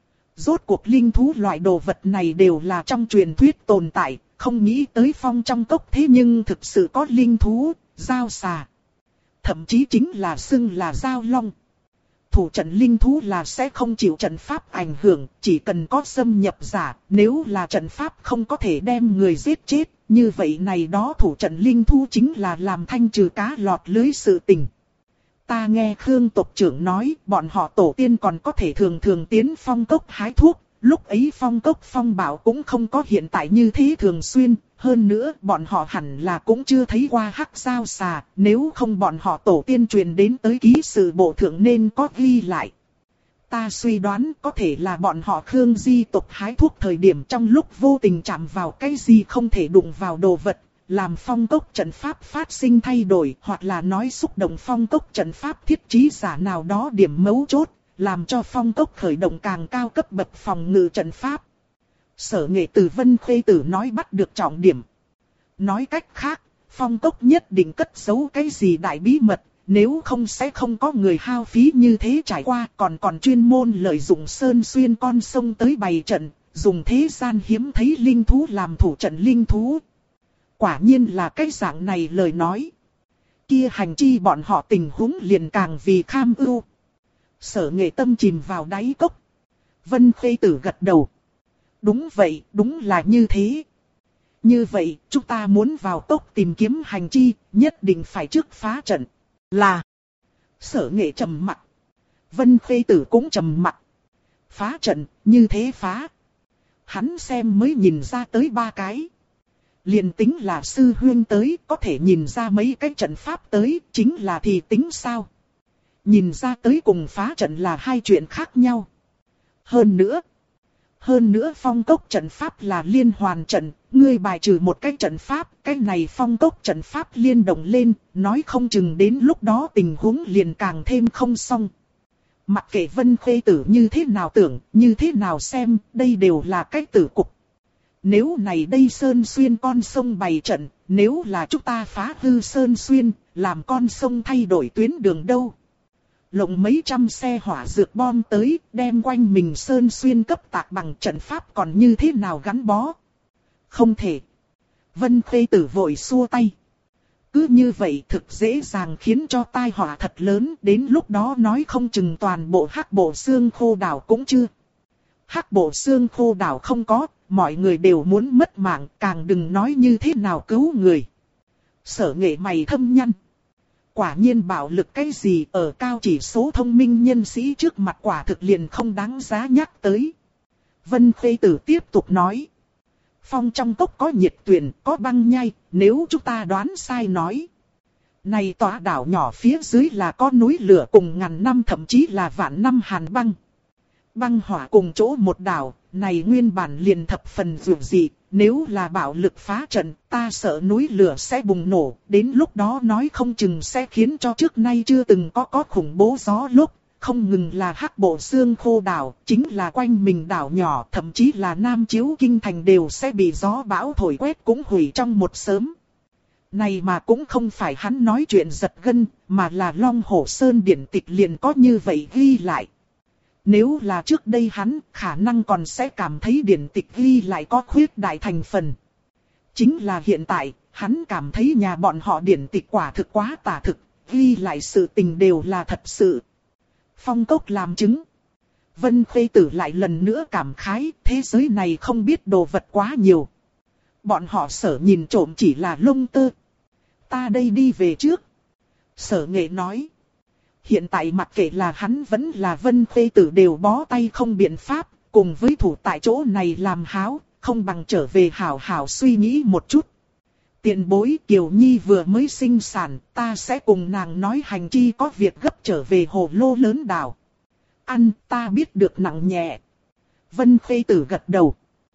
Rốt cuộc linh thú loại đồ vật này đều là trong truyền thuyết tồn tại, không nghĩ tới phong trong cốc thế nhưng thực sự có linh thú, giao xà. Thậm chí chính là xưng là giao long. Thủ trận linh thú là sẽ không chịu trận pháp ảnh hưởng, chỉ cần có xâm nhập giả, nếu là trận pháp không có thể đem người giết chết, như vậy này đó thủ trận linh thú chính là làm thanh trừ cá lọt lưới sự tình. Ta nghe Khương tộc trưởng nói, bọn họ tổ tiên còn có thể thường thường tiến phong cốc hái thuốc, lúc ấy phong cốc phong bảo cũng không có hiện tại như thế thường xuyên, hơn nữa bọn họ hẳn là cũng chưa thấy qua hắc giao xà, nếu không bọn họ tổ tiên truyền đến tới ký sự bộ thượng nên có ghi lại. Ta suy đoán có thể là bọn họ Khương di tộc hái thuốc thời điểm trong lúc vô tình chạm vào cái gì không thể đụng vào đồ vật, làm phong cốc trận pháp phát sinh thay đổi, hoặc là nói xúc động phong cốc trận pháp thiết trí giả nào đó điểm mấu chốt, làm cho phong cốc khởi động càng cao cấp bậc phòng ngự trận pháp. Sở Nghệ từ Vân Khê Tử nói bắt được trọng điểm. Nói cách khác, phong cốc nhất định cất giấu cái gì đại bí mật, nếu không sẽ không có người hao phí như thế trải qua, còn chuyên môn lợi dụng sơn xuyên con sông tới bày trận, dùng thế gian hiếm thấy linh thú làm thủ trận linh thú. Quả nhiên là cái dạng này lời nói. Kia hành chi bọn họ tình huống liền càng vì kham ưu. Sở Nghệ tâm chìm vào đáy cốc. Vân Khê Tử gật đầu. Đúng vậy, đúng là như thế. Như vậy, chúng ta muốn vào cốc tìm kiếm hành chi, nhất định phải trước phá trận. Là. Sở Nghệ trầm mặc. Vân Khê Tử cũng trầm mặc. Phá trận, như thế phá. Hắn xem mới nhìn ra tới 3 cái. Liền tính là sư huyên tới, có thể nhìn ra mấy cái trận pháp tới, chính là thì tính sao? Nhìn ra tới cùng phá trận là 2 chuyện khác nhau. Hơn nữa phong cốc trận pháp là liên hoàn trận, ngươi bài trừ một cái trận pháp, cái này phong cốc trận pháp liên động lên, nói không chừng đến lúc đó tình huống liền càng thêm không xong. Mặc kệ Vân Khê Tử như thế nào tưởng, như thế nào xem, đây đều là cái tử cục. Nếu này đây Sơn Xuyên con sông bày trận, nếu là chúng ta phá hư Sơn Xuyên, làm con sông thay đổi tuyến đường đâu. Lộng mấy trăm xe hỏa dược bom tới, đem quanh mình Sơn Xuyên cấp tạc bằng trận pháp còn như thế nào gắn bó. Không thể. Vân Khê Tử vội xua tay. Cứ như vậy thực dễ dàng khiến cho tai họa thật lớn, đến lúc đó nói không chừng toàn bộ Hắc Bộ Xương Khô Đảo cũng chưa. Hắc Bộ Xương Khô Đảo không có, mọi người đều muốn mất mạng, càng đừng nói như thế nào cứu người. Sở Nghệ mày thâm nhăn. Quả nhiên bạo lực cái gì ở cao chỉ số thông minh nhân sĩ trước mặt quả thực liền không đáng giá nhắc tới. Vân Khê Tử tiếp tục nói. Phong trong cốc có nhiệt tuyển, có băng nhai, nếu chúng ta đoán sai nói. Này tòa đảo nhỏ phía dưới là có núi lửa cùng ngàn năm thậm chí là vạn năm hàn băng. Băng hỏa cùng chỗ một đảo, này nguyên bản liền thập phần dữ dị, nếu là bạo lực phá trận, ta sợ núi lửa sẽ bùng nổ, đến lúc đó nói không chừng sẽ khiến cho trước nay chưa từng có khủng bố gió lúc, không ngừng là Hắc Bộ Xương Khô Đảo, chính là quanh mình đảo nhỏ, thậm chí là Nam Chiếu Kinh Thành đều sẽ bị gió bão thổi quét cũng hủy trong một sớm. Này mà cũng không phải hắn nói chuyện giật gân, mà là Long Hổ Sơn điển tịch liền có như vậy ghi lại. Nếu là trước đây hắn, khả năng còn sẽ cảm thấy điển tịch ghi lại có khuyết đại thành phần. Chính là hiện tại, hắn cảm thấy nhà bọn họ điển tịch quả thực quá tả thực, ghi lại sự tình đều là thật sự. Phong cốc làm chứng. Vân Khê Tử lại lần nữa cảm khái, thế giới này không biết đồ vật quá nhiều. Bọn họ sở nhìn trộm chỉ là lông tơ. Ta đây đi về trước. Sở Nghệ nói. Hiện tại mặc kệ là hắn vẫn là Vân Khê Tử đều bó tay không biện pháp, cùng với thủ tại chỗ này làm háo, không bằng trở về hảo hảo suy nghĩ một chút. Tiền bối Kiều Nhi vừa mới sinh sản, ta sẽ cùng nàng nói hành chi có việc gấp trở về hồ lô lớn đảo. Ăn, ta biết được nặng nhẹ. Vân Khê Tử gật đầu.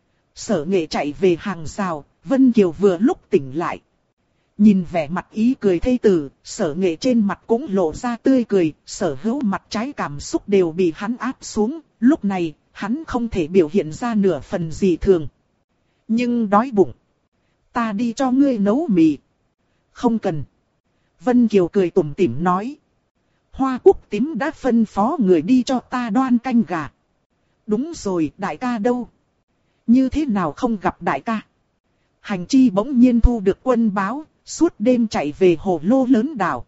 Sở Nghệ chạy về hàng rào, Vân Kiều vừa lúc tỉnh lại. Nhìn vẻ mặt ý cười thê tử, Sở Nghệ trên mặt cũng lộ ra tươi cười, Sở Hữu mặt trái cảm xúc đều bị hắn áp xuống, lúc này, hắn không thể biểu hiện ra nửa phần gì thường. Nhưng đói bụng. Ta đi cho ngươi nấu mì. Không cần. Vân Kiều cười tủm tỉm nói. Hoa Cúc Tím đã phân phó người đi cho ta đoan canh gà. Đúng rồi, đại ca đâu? Như thế nào không gặp đại ca? Hành chi bỗng nhiên thu được quân báo, suốt đêm chạy về hồ lô lớn đảo.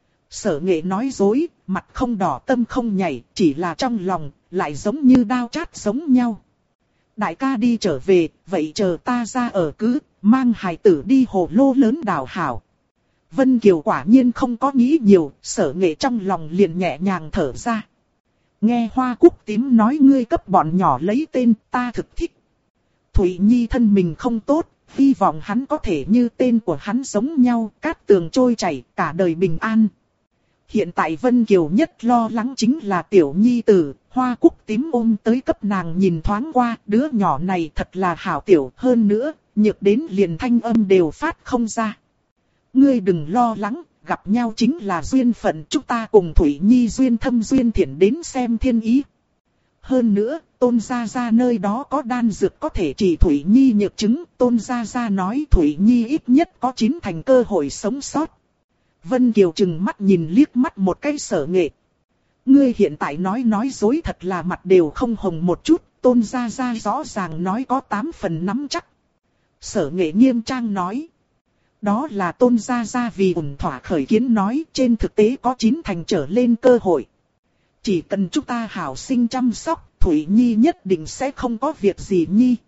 Sở Nghệ nói dối, mặt không đỏ tâm không nhảy, chỉ là trong lòng, lại giống như đao chát giống nhau. Đại ca đi trở về, vậy chờ ta ra ở cứ, mang hài tử đi hồ lô lớn đảo hảo. Vân Kiều quả nhiên không có nghĩ nhiều, Sở Nghệ trong lòng liền nhẹ nhàng thở ra. Nghe Hoa Cúc Tím nói ngươi cấp bọn nhỏ lấy tên, ta thực thích. Thủy Nhi thân mình không tốt, hy vọng hắn có thể như tên của hắn giống nhau, cát tường trôi chảy, cả đời bình an. Hiện tại Vân Kiều nhất lo lắng chính là tiểu nhi tử, Hoa Cúc Tím ôm tới cấp nàng nhìn thoáng qua, đứa nhỏ này thật là hảo tiểu, hơn nữa, nhược đến liền thanh âm đều phát không ra. Ngươi đừng lo lắng, gặp nhau chính là duyên phận, chúng ta cùng Thủy Nhi duyên thâm duyên thiện đến xem thiên ý. Hơn nữa, Tôn Gia Gia nơi đó có đan dược có thể trị Thủy Nhi nhược chứng, Tôn Gia Gia nói Thủy Nhi ít nhất có 9 thành cơ hội sống sót. Vân Kiều chừng mắt nhìn liếc mắt một cái Sở Nghệ. Ngươi hiện tại nói dối thật là mặt đều không hồng một chút, Tôn Gia Gia rõ ràng nói có 8 phần nắm chắc. Sở Nghệ nghiêm trang nói. Đó là Tôn Gia Gia vì ổn thỏa khởi kiến nói, trên thực tế có 9 thành trở lên cơ hội. Chỉ cần chúng ta hảo sinh chăm sóc, Thủy Nhi nhất định sẽ không có việc gì Nhi.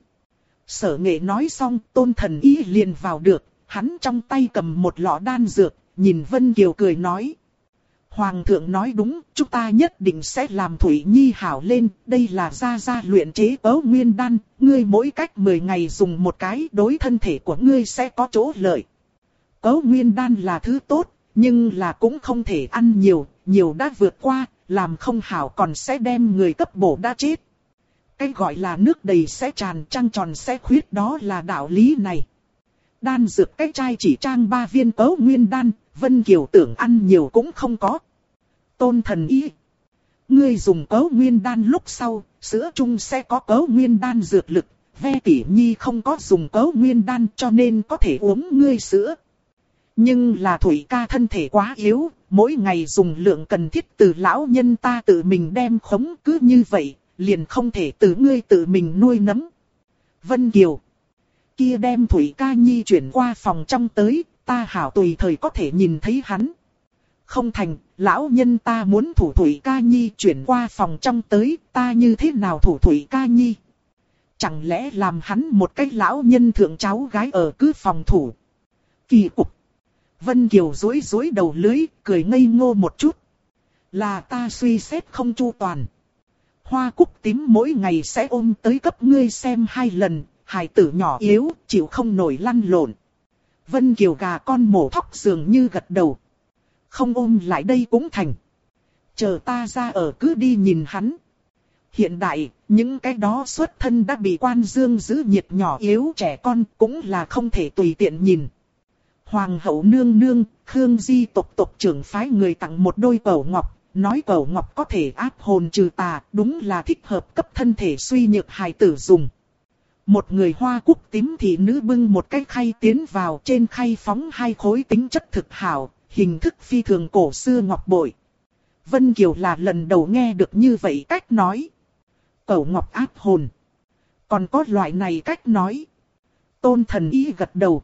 Sở Nghệ nói xong, Tôn Thần Y liền vào được, hắn trong tay cầm một lọ đan dược, nhìn Vân Kiều cười nói. Hoàng thượng nói đúng, chúng ta nhất định sẽ làm Thủy Nhi hảo lên, đây là Gia Gia luyện chế Cấu Nguyên Đan, ngươi mỗi cách 10 ngày dùng một cái, đối thân thể của ngươi sẽ có chỗ lợi. Cấu Nguyên Đan là thứ tốt, nhưng là cũng không thể ăn nhiều, nhiều đã vượt qua, làm không hảo còn sẽ đem người cấp bổ đã chết. Cái gọi là nước đầy sẽ tràn, trăng tròn sẽ khuyết, đó là đạo lý này. Đan dược cái chai chỉ trang 3 viên Cấu Nguyên Đan, Vân Kiều tưởng ăn nhiều cũng không có. Tôn Thần Y, ngươi dùng Cấu Nguyên Đan lúc sau, sữa chung sẽ có Cấu Nguyên Đan dược lực, Ve Tỷ Nhi không có dùng Cấu Nguyên Đan cho nên có thể uống ngươi sữa. Nhưng là Thủy ca thân thể quá yếu, mỗi ngày dùng lượng cần thiết từ lão nhân ta tự mình đem khống, cứ như vậy, liền không thể từ ngươi tự mình nuôi nấng. Vân Kiều, kia đem Thủy ca nhi chuyển qua phòng trong tới, ta hảo tùy thời có thể nhìn thấy hắn. Không thành, lão nhân ta muốn thủ Thủy ca nhi chuyển qua phòng trong tới, ta như thế nào thủ Thủy ca nhi? Chẳng lẽ làm hắn một cái lão nhân thượng cháu gái ở cứ phòng thủ? Kỳ cục. Vân Kiều rối đầu lưới, cười ngây ngô một chút. Là ta suy xét không chu toàn. Hoa Cúc Tím mỗi ngày sẽ ôm tới cấp ngươi xem 2 lần, hài tử nhỏ yếu, chịu không nổi lăn lộn. Vân Kiều gà con mổ thóc dường như gật đầu. Không ôm lại đây cũng thành. Chờ ta ra ở cứ đi nhìn hắn. Hiện đại, những cái đó xuất thân đã bị quan dương giữ nhiệt nhỏ yếu trẻ con cũng là không thể tùy tiện nhìn. Hoàng hậu nương nương, Khương Di tộc trưởng phái người tặng một đôi cẩu ngọc, nói cẩu ngọc có thể áp hồn trừ tà, đúng là thích hợp cấp thân thể suy nhược hài tử dùng. Một người Hoa Cúc Tím thị nữ bưng một cái khay tiến vào, trên khay phóng 2 khối tính chất thực hảo, hình thức phi thường cổ xưa ngọc bội. Vân Kiều là lần đầu nghe được như vậy cách nói. Cẩu ngọc áp hồn. Còn có loại này cách nói. Tôn Thần Y gật đầu.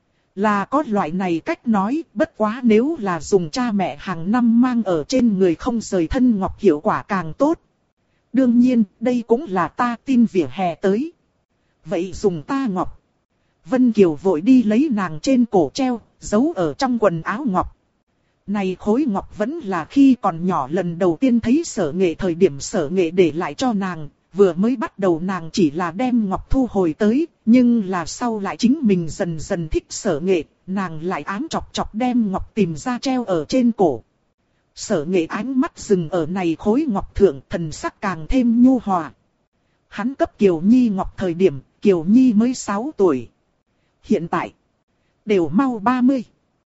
Là có loại này cách nói, bất quá nếu là dùng cha mẹ hàng năm mang ở trên người không rời thân ngọc hiệu quả càng tốt. Đương nhiên, đây cũng là ta tin vỉa hè tới. Vậy dùng ta ngọc. Vân Kiều vội đi lấy nàng trên cổ treo, giấu ở trong quần áo ngọc. Này khối ngọc vẫn là khi còn nhỏ lần đầu tiên thấy Sở Nghệ thời điểm Sở Nghệ để lại cho nàng, vừa mới bắt đầu nàng chỉ là đem ngọc thu hồi tới, nhưng là sau lại chính mình dần dần thích Sở Nghệ, nàng lại ám chọc chọc đem ngọc tìm ra treo ở trên cổ. Sở Nghệ ánh mắt dừng ở này khối ngọc thượng, thần sắc càng thêm nhu hòa. Hắn cấp Kiều Nhi ngọc thời điểm, Kiều Nhi mới 6 tuổi. Hiện tại, đều mau 30.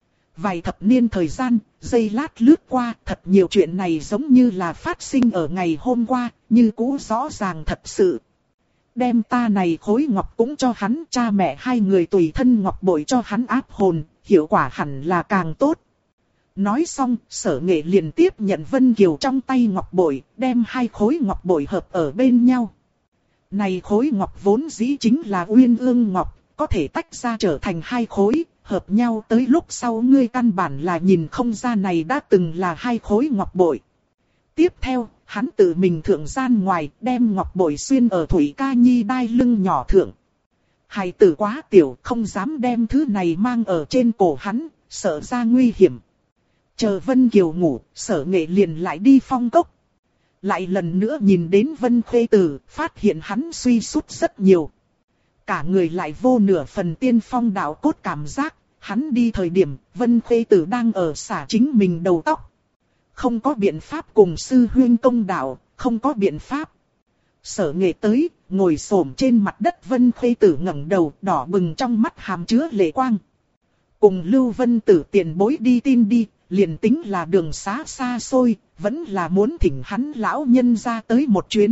Vài thập niên thời gian, giây lát lướt qua, thật nhiều chuyện này giống như là phát sinh ở ngày hôm qua, như cũ rõ ràng thật sự. Đem ta này khối ngọc cũng cho hắn, cha mẹ hai người tùy thân ngọc bội cho hắn áp hồn, hiệu quả hẳn là càng tốt. Nói xong, Sở Nghệ liền tiếp nhận Vân Kiều trong tay ngọc bội, đem hai khối ngọc bội hợp ở bên nhau. Này khối ngọc vốn dĩ chính là uyên ương ngọc, có thể tách ra trở thành hai khối, hợp nhau tới lúc sau ngươi căn bản là nhìn không ra này đã từng là hai khối ngọc bội. Tiếp theo, hắn tự mình thượng gian ngoài, đem ngọc bội xuyên ở Thủy Ca Nhi đai lưng nhỏ thượng. Hài tử quá tiểu, không dám đem thứ này mang ở trên cổ hắn, sợ ra nguy hiểm. Chờ Vân Kiều ngủ, Sở Nghệ liền lại đi phong cốc. Lại lần nữa nhìn đến Vân Khê Tử, phát hiện hắn suy sút rất nhiều. Cả người lại vô nửa phần tiên phong đạo cốt cảm giác, hắn đi thời điểm, Vân Khê Tử đang ở xả chính mình đầu tóc. Không có biện pháp cùng sư huyên công đạo, không có biện pháp. Sở Nghệ tới, ngồi xổm trên mặt đất, Vân Khê Tử ngẩng đầu, đỏ bừng trong mắt hàm chứa lệ quang. Cùng Lưu Vân Tử tiền bối đi tin đi, liền tính là đường xá xa xôi, vẫn là muốn thỉnh hắn lão nhân ra tới một chuyến.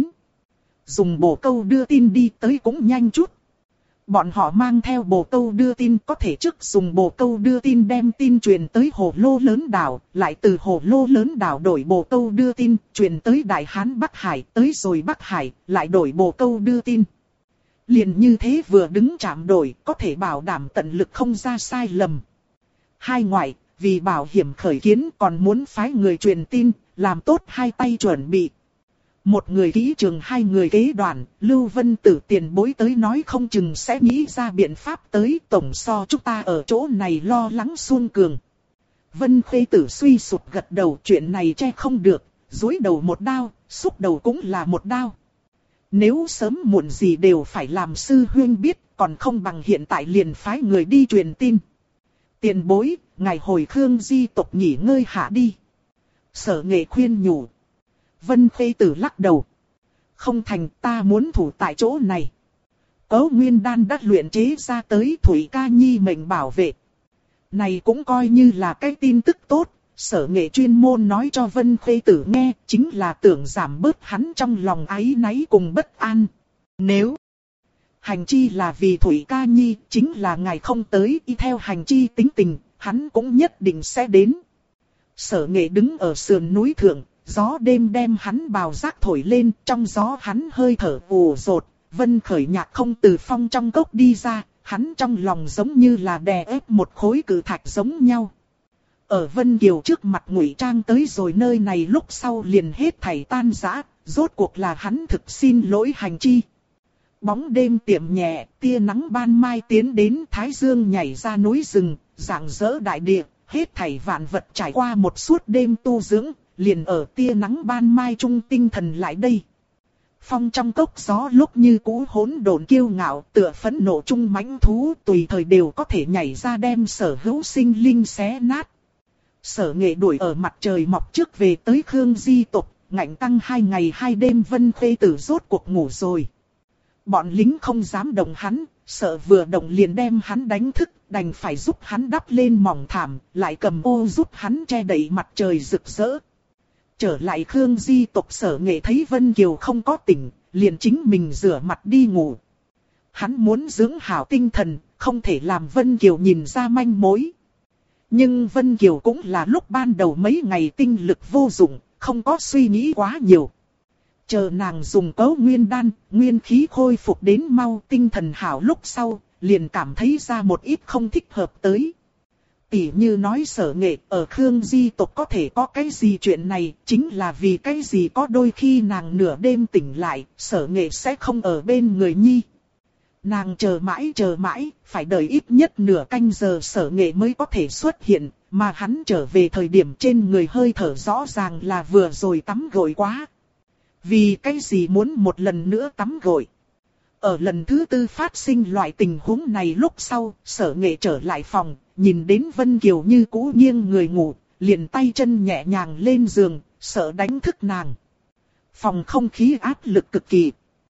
Dùng bồ câu đưa tin đi tới cũng nhanh chút. Bọn họ mang theo bồ câu đưa tin, có thể trước dùng bồ câu đưa tin đem tin truyền tới hồ lô lớn đảo, lại từ hồ lô lớn đảo đổi bồ câu đưa tin, truyền tới Đại Hán Bắc Hải, tới rồi Bắc Hải, lại đổi bồ câu đưa tin. Liền như thế vừa đứng chạm đổi, có thể bảo đảm tận lực không ra sai lầm. Hai ngoại, vì bảo hiểm khởi kiến còn muốn phái người truyền tin, làm tốt hai tay chuẩn bị. Một người kỹ trường, hai người kế đoàn, Lưu Vân Tử tiền bối tới nói không chừng sẽ nghĩ ra biện pháp tới, tổng so chúng ta ở chỗ này lo lắng suôn cường. Vân Khê Tử suy sụp gật đầu, chuyện này che không được, dối đầu một đao, xúc đầu cũng là một đao. Nếu sớm muộn gì đều phải làm sư huyên biết, còn không bằng hiện tại liền phái người đi truyền tin. Tiền bối, ngài hồi Khương Di tộc nghỉ ngơi hạ đi. Sở Nghệ khuyên nhủ. Vân Khê Tử lắc đầu. Không thành, ta muốn thủ tại chỗ này. Cấu Nguyên Đan đã luyện chế ra tới, Thủy Ca Nhi mệnh bảo vệ. Này cũng coi như là cái tin tức tốt. Sở Nghệ chuyên môn nói cho Vân Khê Tử nghe, chính là tưởng giảm bớt hắn trong lòng áy náy cùng bất an. Nếu hành chi là vì Thủy Ca Nhi, chính là ngài không tới, y theo hành chi tính tình, hắn cũng nhất định sẽ đến. Sở Nghệ đứng ở sườn núi thượng, gió đêm đem hắn bào giác thổi lên, trong gió hắn hơi thở ù rột, Vân Khởi Nhạc không từ phong trong cốc đi ra, hắn trong lòng giống như là đè ép một khối cự thạch giống nhau. Ở Vân Kiều trước mặt ngụy trang tới rồi nơi này lúc sau liền hết thảy tan rã, rốt cuộc là hắn thực xin lỗi hành chi. Bóng đêm tiệm nhẹ, tia nắng ban mai tiến đến, thái dương nhảy ra núi rừng, rạng rỡ đại địa, hết thảy vạn vật trải qua một suốt đêm tu dưỡng, liền ở tia nắng ban mai trung tinh thần lại đây. Phong trong cốc gió lúc như cũ hỗn độn kiêu ngạo, tựa phẫn nộ trung mãnh thú, tùy thời đều có thể nhảy ra đem sở hữu sinh linh xé nát. Sở Nghệ đuổi ở mặt trời mọc trước về tới Khương Di tộc, ngạnh tăng 2 ngày 2 đêm. Vân Khê Tử rốt cuộc ngủ rồi. Bọn lính không dám động hắn, sợ vừa động liền đem hắn đánh thức, đành phải giúp hắn đắp lên mỏng thảm, lại cầm ô giúp hắn che đậy mặt trời rực rỡ. Trở lại Khương Di tộc, Sở Nghệ thấy Vân Kiều không có tỉnh, liền chính mình rửa mặt đi ngủ. Hắn muốn dưỡng hảo tinh thần, không thể làm Vân Kiều nhìn ra manh mối. Nhưng Vân Kiều cũng là lúc ban đầu mấy ngày tinh lực vô dụng, không có suy nghĩ quá nhiều. Chờ nàng dùng Cấu Nguyên Đan, nguyên khí khôi phục đến mau, tinh thần hảo lúc sau, liền cảm thấy ra một ít không thích hợp tới. Tỉ như nói Sở Nghệ ở Khương Di tộc có thể có cái gì chuyện này, chính là vì cái gì có đôi khi nàng nửa đêm tỉnh lại, Sở Nghệ sẽ không ở bên người nhi. Nàng chờ mãi, phải đợi ít nhất nửa canh giờ Sở Nghệ mới có thể xuất hiện, mà hắn trở về thời điểm trên người hơi thở rõ ràng là vừa rồi tắm gội quá. Vì cái gì muốn một lần nữa tắm gội? Ở lần thứ tư phát sinh loại tình huống này lúc sau, Sở Nghệ trở lại phòng, nhìn đến Vân Kiều như cũ nghiêng người ngủ, liền tay chân nhẹ nhàng lên giường, sợ đánh thức nàng. Phòng không khí áp lực cực kỳ.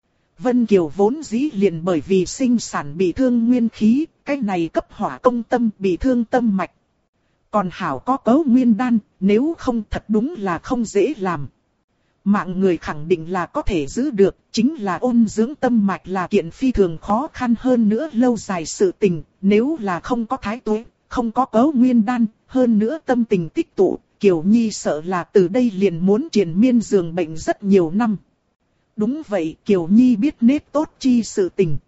Vân Kiều vốn dĩ liền bởi vì sinh sản bị thương nguyên khí, cái này cấp hỏa công tâm bị thương tâm mạch. Còn hảo có cấu nguyên đan, nếu không thật đúng là không dễ làm. Mạng người khẳng định là có thể giữ được, chính là ôn dưỡng tâm mạch là kiện phi thường khó khăn hơn nữa lâu dài sự tình, nếu là không có thái tuế, không có cấu nguyên đan, hơn nữa tâm tình tích tụ, Kiều Nhi sợ là từ đây liền muốn triền miên giường bệnh rất nhiều năm. Đúng vậy, Kiều Nhi biết nết tốt chi sự tình.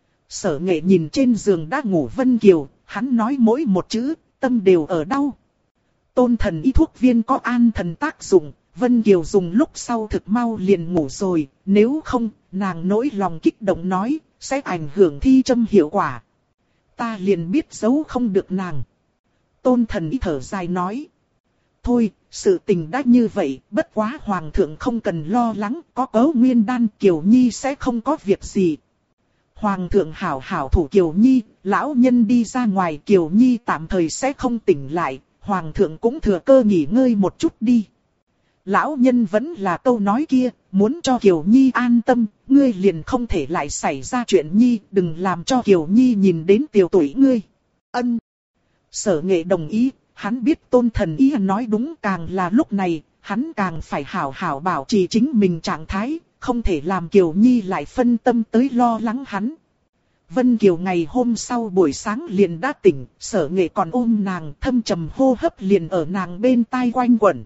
Sở Nghệ nhìn trên giường đã ngủ Vân Kiều, hắn nói mỗi một chữ, tâm đều ở đau. Tôn thần y thuốc viên có an thần tác dụng, Vân Kiều dùng lúc sau thực mau liền ngủ rồi, nếu không, nàng nỗi lòng kích động nói, sẽ ảnh hưởng thi châm hiệu quả. Ta liền biết giấu không được nàng. Tôn thần y thở dài nói. Thôi, sự tình đã như vậy, bất quá hoàng thượng không cần lo lắng, có cấu nguyên đan Kiều Nhi sẽ không có việc gì. Hoàng thượng hảo hảo thủ Kiều Nhi, lão nhân đi ra ngoài Kiều Nhi tạm thời sẽ không tỉnh lại, hoàng thượng cũng thừa cơ nghỉ ngơi một chút đi. Lão nhân vẫn là câu nói kia, muốn cho Kiều Nhi an tâm, ngươi liền không thể lại xảy ra chuyện Nhi, đừng làm cho Kiều Nhi nhìn đến tiểu tuổi ngươi. Ân. Sở Nghệ đồng ý, hắn biết Tôn thần y nói đúng, càng là lúc này, hắn càng phải hảo hảo bảo trì chính mình trạng thái, không thể làm Kiều Nhi lại phân tâm tới lo lắng hắn. Vân Kiều ngày hôm sau buổi sáng liền đã tỉnh, Sở Nghệ còn ôm nàng, thâm trầm hô hấp liền ở nàng bên tai quanh quẩn.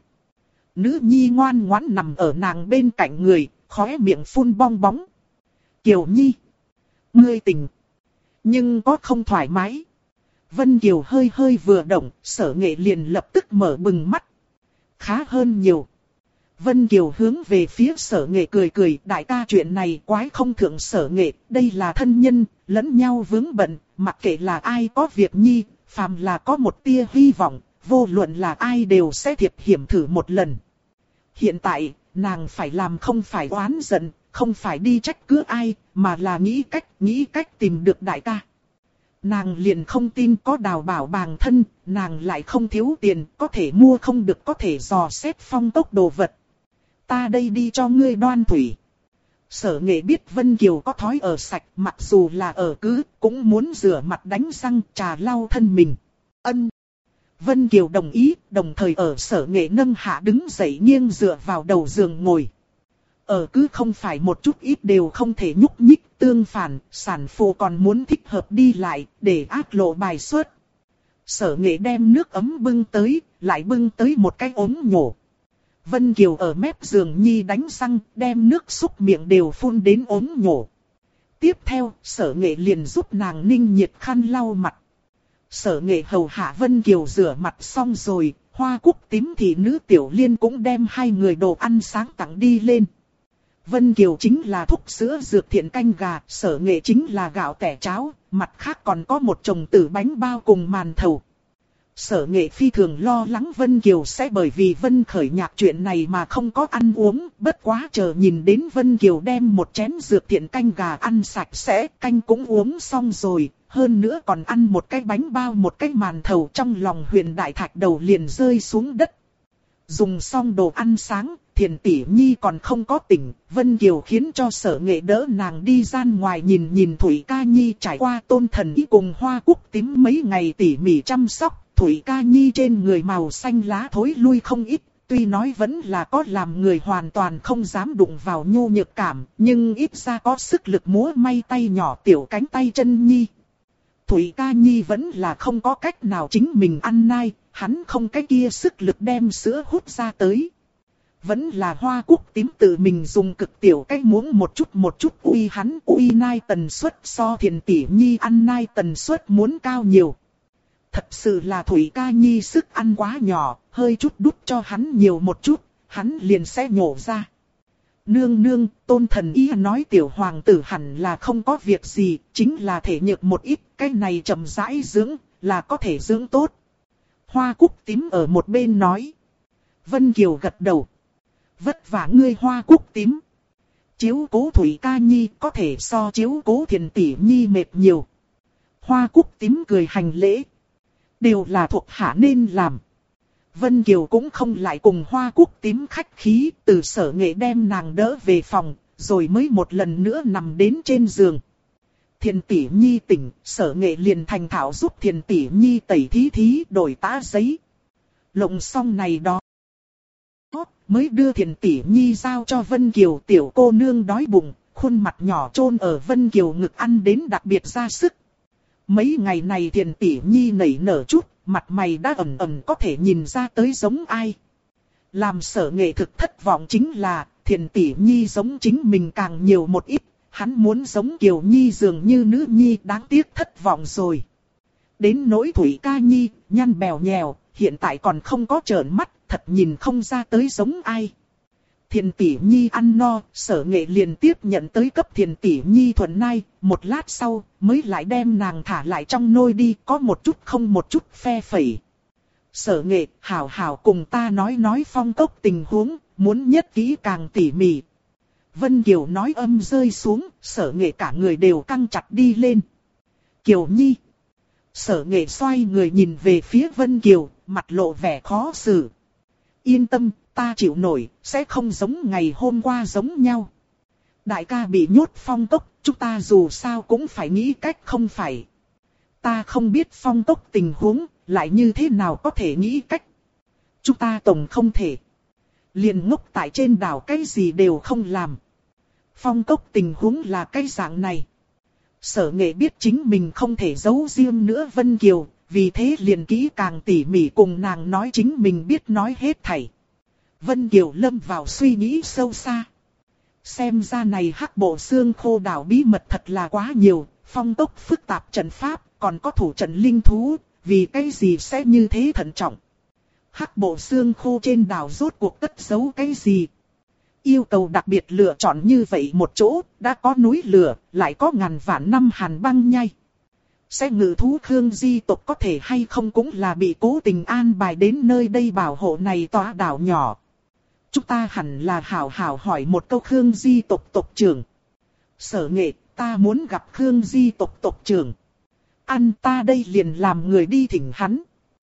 Nữ nhi ngoan ngoãn nằm ở nàng bên cạnh người, khóe miệng phun bong bóng. Kiều Nhi, ngươi tỉnh, nhưng có không thoải mái. Vân Kiều hơi hơi vừa động, Sở Nghệ liền lập tức mở bừng mắt. Khá hơn nhiều. Vân Kiều hướng về phía Sở Nghệ cười cười, đại ca chuyện này quái không thượng Sở Nghệ, đây là thân nhân, lẫn nhau vướng bận, mặc kệ là ai có việc Nhi, phàm là có một tia hy vọng, vô luận là ai đều sẽ thiệp hiểm thử một lần. Hiện tại, nàng phải làm không phải oán giận, không phải đi trách cứ ai, mà là nghĩ cách tìm được đại ca. Nàng liền không tin có Đào Bảo bàng thân, nàng lại không thiếu tiền, có thể mua không được có thể dò xét phong tốc đồ vật. Ta đây đi cho ngươi đoan thủy. Sở Nghệ biết Vân Kiều có thói ở sạch, mặc dù là ở cứ, cũng muốn rửa mặt đánh răng trà lau thân mình. Ân. Vân Kiều đồng ý, đồng thời ở Sở Nghệ nâng hạ đứng dậy nghiêng dựa vào đầu giường ngồi. Ở cứ không phải một chút ít đều không thể nhúc nhích, tương phản, sản phụ còn muốn thích hợp đi lại, để ác lộ bài xuất. Sở Nghệ đem nước ấm bưng tới, lại bưng tới một cái ống nhổ. Vân Kiều ở mép giường Nhi đánh răng, đem nước xúc miệng đều phun đến ống nhổ. Tiếp theo, Sở Nghệ liền giúp nàng ninh nhiệt khăn lau mặt. Sở Nghệ hầu hạ Vân Kiều rửa mặt xong rồi, Hoa Cúc Tím thị nữ Tiểu Liên cũng đem hai người đồ ăn sáng tặng đi lên. Vân Kiều chính là thúc sữa dược thiện canh gà, Sở Nghệ chính là gạo tẻ cháo, mặt khác còn có một chồng tử bánh bao cùng màn thầu. Sở Nghệ phi thường lo lắng Vân Kiều sẽ bởi vì Vân Khởi Nhạc chuyện này mà không có ăn uống, bất quá chờ nhìn đến Vân Kiều đem một chén dược thiện canh gà ăn sạch sẽ, canh cũng uống xong rồi, hơn nữa còn ăn một cái bánh bao một cái màn thầu, trong lòng Huyền Đại Thạch đầu liền rơi xuống đất. Dùng xong đồ ăn sáng, Thiền tỷ nhi còn không có tỉnh, Vân Kiều khiến cho Sở Nghệ đỡ nàng đi ra ngoài nhìn Thủy Ca Nhi trải qua Tôn thần y cùng Hoa Cúc Tím mấy ngày tỉ mỉ chăm sóc. Thủy Ca Nhi trên người màu xanh lá thối lui không ít, tuy nói vẫn là có làm người hoàn toàn không dám đụng vào nhu nhược cảm, nhưng ít ra có sức lực múa may tay nhỏ tiểu cánh tay chân Nhi. Thủy Ca Nhi vẫn là không có cách nào chính mình ăn nai, hắn không cái kia sức lực đem sữa hút ra tới. Vẫn là Hoa Cúc Tím tự mình dùng cực tiểu cái muỗng một chút uy hắn uy nai tần suất so Thiền tỷ nhi ăn nai tần suất muốn cao nhiều. Thật sự là Thủy Ca Nhi sức ăn quá nhỏ, hơi chút đút cho hắn nhiều một chút, hắn liền sẽ nhổ ra. Nương nương, Tôn thần y nói tiểu hoàng tử hẳn là không có việc gì, chính là thể nhược một ít, cái này chậm rãi dưỡng, là có thể dưỡng tốt. Hoa Cúc Tím ở một bên nói. Vân Kiều gật đầu. Vất vả ngươi Hoa Cúc Tím. Chiếu cố Thủy Ca Nhi có thể so chiếu cố Thiền tỷ nhi mệt nhiều. Hoa Cúc Tím cười hành lễ. Đều là thuộc hạ nên làm. Vân Kiều cũng không lại cùng Hoa Cúc Tím khách khí, từ Sở Nghệ đem nàng đỡ về phòng, rồi mới một lần nữa nằm đến trên giường. Thiền tỷ nhi tỉnh, Sở Nghệ liền thành thạo giúp Thiền tỷ nhi tẩy thí thí đổi tã giấy. Lộng xong này đó, mới đưa Thiền tỷ nhi giao cho Vân Kiều. Tiểu cô nương đói bụng, khuôn mặt nhỏ chôn ở Vân Kiều ngực ăn đến đặc biệt ra sức. Mấy ngày này Thiền tỷ nhi nảy nở chút, mặt mày đã ẩn ẩn có thể nhìn ra tới giống ai. Làm Sở Nghệ thực thất vọng chính là, Thiền tỷ nhi giống chính mình càng nhiều một ít, hắn muốn giống Kiều Nhi dường như nữ nhi, đáng tiếc thất vọng rồi. Đến nỗi Thủy Ca Nhi, nhăn bèo nhèo, hiện tại còn không có trợn mắt, thật nhìn không ra tới giống ai. Thiền tỷ nhi ăn no, Sở Nghệ liền tiếp nhận tới cấp Thiền tỷ nhi thuần nai, một lát sau mới lại đem nàng thả lại trong nôi đi, có một chút không một chút phe phẩy. Sở Nghệ, hảo hảo cùng ta nói Phong Cốc tình huống, muốn nhất kỹ càng tỉ mỉ. Vân Kiều nói âm rơi xuống, Sở Nghệ cả người đều căng chặt đi lên. Kiều Nhi. Sở Nghệ xoay người nhìn về phía Vân Kiều, mặt lộ vẻ khó xử. Yên tâm, ta chịu nổi, sẽ không giống ngày hôm qua giống nhau. Đại ca bị nhốt Phong Cốc, chúng ta dù sao cũng phải nghĩ cách không phải. Ta không biết Phong Cốc tình huống, lại như thế nào có thể nghĩ cách. Chúng ta tổng không thể. Liền ngốc tại trên đảo cái gì đều không làm. Phong Cốc tình huống là cái dạng này. Sở Nghệ biết chính mình không thể giấu riêng nữa Vân Kiều, vì thế liền kỹ càng tỉ mỉ cùng nàng nói chính mình biết nói hết thảy. Vân Kiều lâm vào suy nghĩ sâu xa. Xem ra này Hắc Bộ Xương Khô đảo bí mật thật là quá nhiều, Phong Cốc phức tạp trận pháp, còn có thủ trận linh thú, vì cái gì sẽ như thế thận trọng. Hắc Bộ Xương Khô trên đảo rốt cuộc cất giấu cái gì? Yêu cầu đặc biệt lựa chọn như vậy một chỗ, đã có núi lửa, lại có ngàn vạn năm hàn băng nhai. Sẽ ngự thú Khương Di tộc có thể hay không cũng là bị cố tình an bài đến nơi đây bảo hộ này tòa đảo nhỏ. Chúng ta hẳn là hảo hảo hỏi một câu Khương Di tộc tộc trưởng. Sở Nghệ, ta muốn gặp Khương Di tộc tộc trưởng. Ăn ta đây liền làm người đi thỉnh hắn.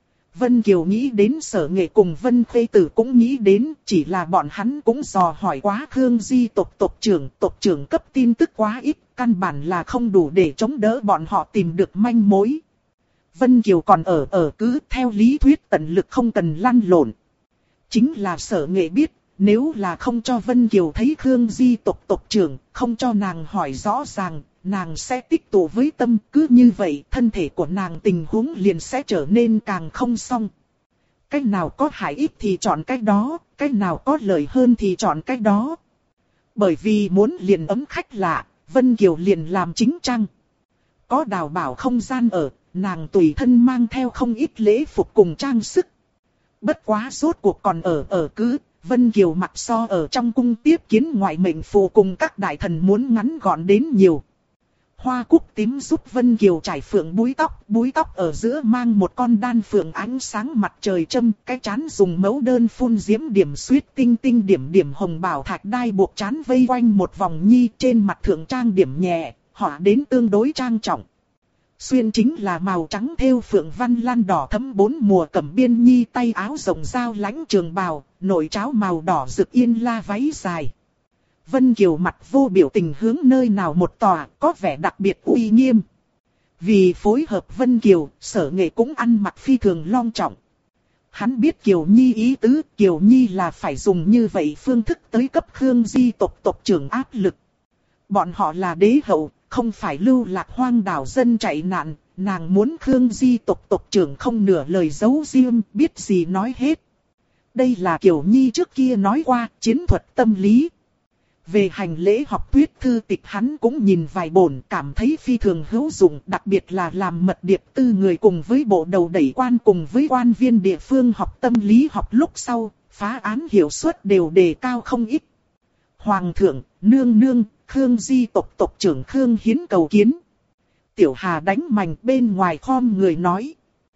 Vân Kiều nghĩ đến Sở Nghệ cùng Vân Khê Tử cũng nghĩ đến, chỉ là bọn hắn cũng dò hỏi quá Khương Di tộc tộc trưởng cấp tin tức quá ít, căn bản là không đủ để chống đỡ bọn họ tìm được manh mối. Vân Kiều còn ở cứ theo lý thuyết tận lực không cần lăn lộn. Chính là Sở Nghệ biết, nếu là không cho Vân Kiều thấy Khương Di tộc trưởng, không cho nàng hỏi rõ ràng, nàng sẽ tích tụ với tâm, cứ như vậy thân thể của nàng tình huống liền sẽ trở nên càng không xong. Cách nào có hại ít thì chọn cách đó, cách nào có lợi hơn thì chọn cách đó. Bởi vì muốn liền ấm khách lạ, Vân Kiều liền làm chính trang. Có đào bảo không gian ở, nàng tùy thân mang theo không ít lễ phục cùng trang sức. Bất quá rốt cuộc còn ở cứ, Vân Kiều mặc so ở trong cung tiếp kiến ngoại mệnh phù cùng các đại thần muốn ngắn gọn đến nhiều. Hoa Cúc Tím giúp Vân Kiều trải phượng búi tóc ở giữa mang một con đan phượng ánh sáng mặt trời châm, cái chán dùng mẫu đơn phun diễm điểm xuyết tinh tinh điểm hồng bảo thạch đai buộc chán vây quanh một vòng nhi, trên mặt thượng trang điểm nhẹ, họa đến tương đối trang trọng. Xuyên chính là màu trắng thêu phượng văn lan đỏ thấm bốn mùa cẩm biên nhi, tay áo rộng dao lãnh trường bào, nội tráo màu đỏ rực yên la váy dài. Vân Kiều mặt vô biểu tình hướng nơi nào một tòa, có vẻ đặc biệt uy nghiêm. Vì phối hợp Vân Kiều, Sở Nghệ cũng ăn mặc phi thường long trọng. Hắn biết Kiều Nhi ý tứ, Kiều Nhi là phải dùng như vậy phương thức tới cấp Khương Di tộc trưởng áp lực. Bọn họ là đế hậu, không phải lưu lạc hoang đảo dân chạy nạn, nàng muốn Khương Di tộc trưởng không nửa lời giấu riêng, biết gì nói hết. Đây là Kiều Nhi trước kia nói qua, chiến thuật tâm lý. Về hành lễ học thuyết thư tịch hắn cũng nhìn vài bổn, cảm thấy phi thường hữu dụng, đặc biệt là làm mật điệp tư người cùng với bộ đầu đẩy quan cùng với quan viên địa phương học tâm lý học lúc sau, phá án hiệu suất đều đề cao không ít. Hoàng thượng, nương nương, Khương Di tộc trưởng Khương Hiến cầu kiến. Tiểu Hà đánh mành bên ngoài khom người nói.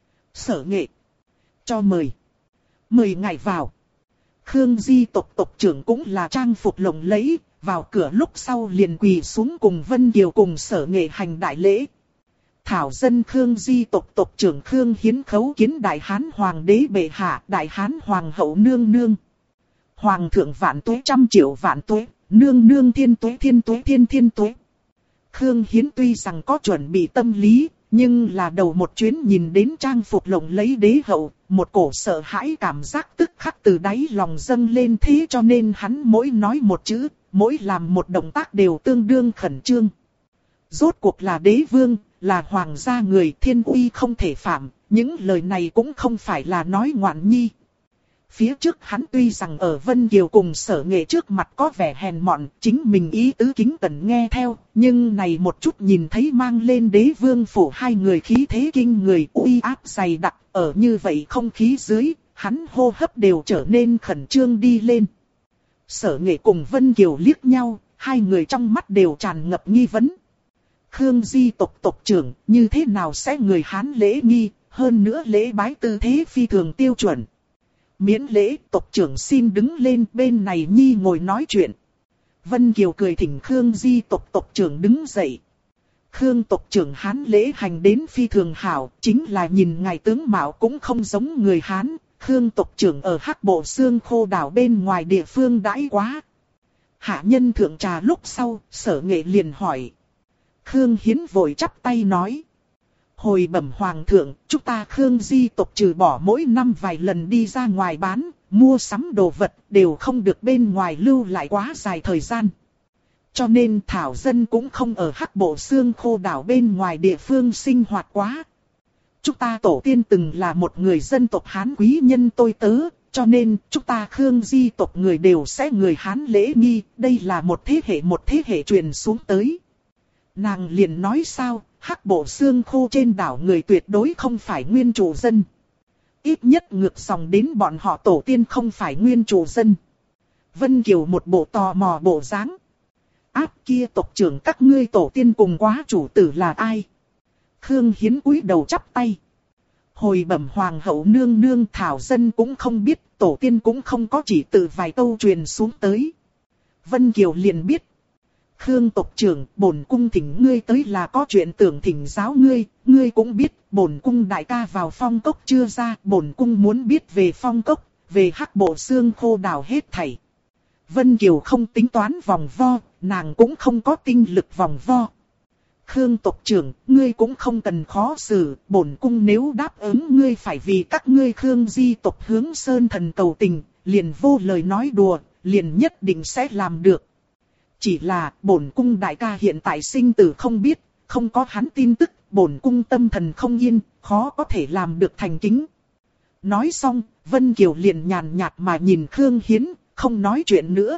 Sở Nghệ. Cho mời. Mời ngài vào. Khương Di tộc trưởng cũng là trang phục lộng lẫy, vào cửa lúc sau liền quỳ xuống cùng Vân Kiều cùng Sở Nghệ hành đại lễ. Thảo dân Khương Di tộc tộc trưởng Khương Hiến khấu kiến Đại Hán Hoàng đế bệ hạ, Đại Hán Hoàng hậu nương nương. Hoàng thượng vạn tuế, trăm triệu vạn tuế, nương nương thiên tuế thiên tuế thiên thiên tuế. Khương Hiến tuy rằng có chuẩn bị tâm lý, nhưng là đầu một chuyến nhìn đến trang phục lộng lẫy đế hậu, một cổ sợ hãi cảm giác tức khắc từ đáy lòng dâng lên, thế cho nên hắn mỗi nói một chữ, mỗi làm một động tác đều tương đương khẩn trương. Rốt cuộc là đế vương, là hoàng gia người, thiên uy không thể phạm, những lời này cũng không phải là nói ngoạn nhi. Phía trước hắn tuy rằng ở Vân Kiều cùng Sở Nghệ trước mặt có vẻ hèn mọn, chính mình ý tứ kính cẩn nghe theo, nhưng này một chút nhìn thấy mang lên đế vương phủ hai người khí thế kinh người, uy áp dày đặc, ở như vậy không khí dưới, hắn hô hấp đều trở nên khẩn trương đi lên. Sở Nghệ cùng Vân Kiều liếc nhau, hai người trong mắt đều tràn ngập nghi vấn. Khương Di tộc tộc trưởng như thế nào sẽ người Hán lễ nghi, hơn nữa lễ bái tư thế phi thường tiêu chuẩn. Miễn lễ, tộc trưởng xin đứng lên, bên này nhi ngồi nói chuyện. Vân Kiều cười thỉnh Khương Di tộc tộc trưởng đứng dậy. Khương tộc trưởng Hán lễ hành đến phi thường hảo, chính là nhìn ngài tướng mạo cũng không giống người Hán. Khương tộc trưởng ở Hắc Bộ Xương Khô đảo bên ngoài địa phương đãi quá. Hạ nhân thượng trà lúc sau, Sở Nghệ liền hỏi. Khương Hiến vội chắp tay nói. Hồi bẩm hoàng thượng, chúng ta Khương Di tộc trừ bỏ mỗi năm vài lần đi ra ngoài bán, mua sắm đồ vật đều không được bên ngoài lưu lại quá dài thời gian. Cho nên thảo dân cũng không ở Hắc Bộ Xương Khô đảo bên ngoài địa phương sinh hoạt quá. Chúng ta tổ tiên từng là một người dân tộc Hán quý nhân tôi tớ, cho nên chúng ta Khương Di tộc người đều sẽ người Hán lễ nghi, đây là một thế hệ truyền xuống tới. Nàng liền nói sao, Hắc Bộ Xương Khô trên đảo người tuyệt đối không phải nguyên chủ dân. Ít nhất ngược dòng đến bọn họ tổ tiên không phải nguyên chủ dân. Vân Kiều một bộ tò mò bộ dáng. Áp kia tộc trưởng các ngươi tổ tiên cùng quá chủ tử là ai? Khương Hiến cúi đầu chắp tay. Hồi bẩm hoàng hậu nương nương, thảo dân cũng không biết, tổ tiên cũng không có chỉ từ vài câu truyền xuống tới. Vân Kiều liền biết. Khương tộc trưởng, bổn cung thỉnh ngươi tới là có chuyện tưởng thỉnh giáo ngươi, ngươi cũng biết, bổn cung đại ca vào Phong Cốc chưa ra, bổn cung muốn biết về Phong Cốc, về Hắc Bộ Xương Khô đảo hết thảy. Vân Kiều không tính toán vòng vo, nàng cũng không có tinh lực vòng vo. Khương tộc trưởng, ngươi cũng không cần khó xử, bổn cung nếu đáp ứng ngươi phải vì các ngươi Khương Di tộc hướng Sơn Thần cầu tình, liền vô lời nói đùa, liền nhất định sẽ làm được. Chỉ là bổn cung đại ca hiện tại sinh tử không biết, không có hắn tin tức, bổn cung tâm thần không yên, khó có thể làm được thành kính. Nói xong, Vân Kiều liền nhàn nhạt mà nhìn Khương Hiến, không nói chuyện nữa.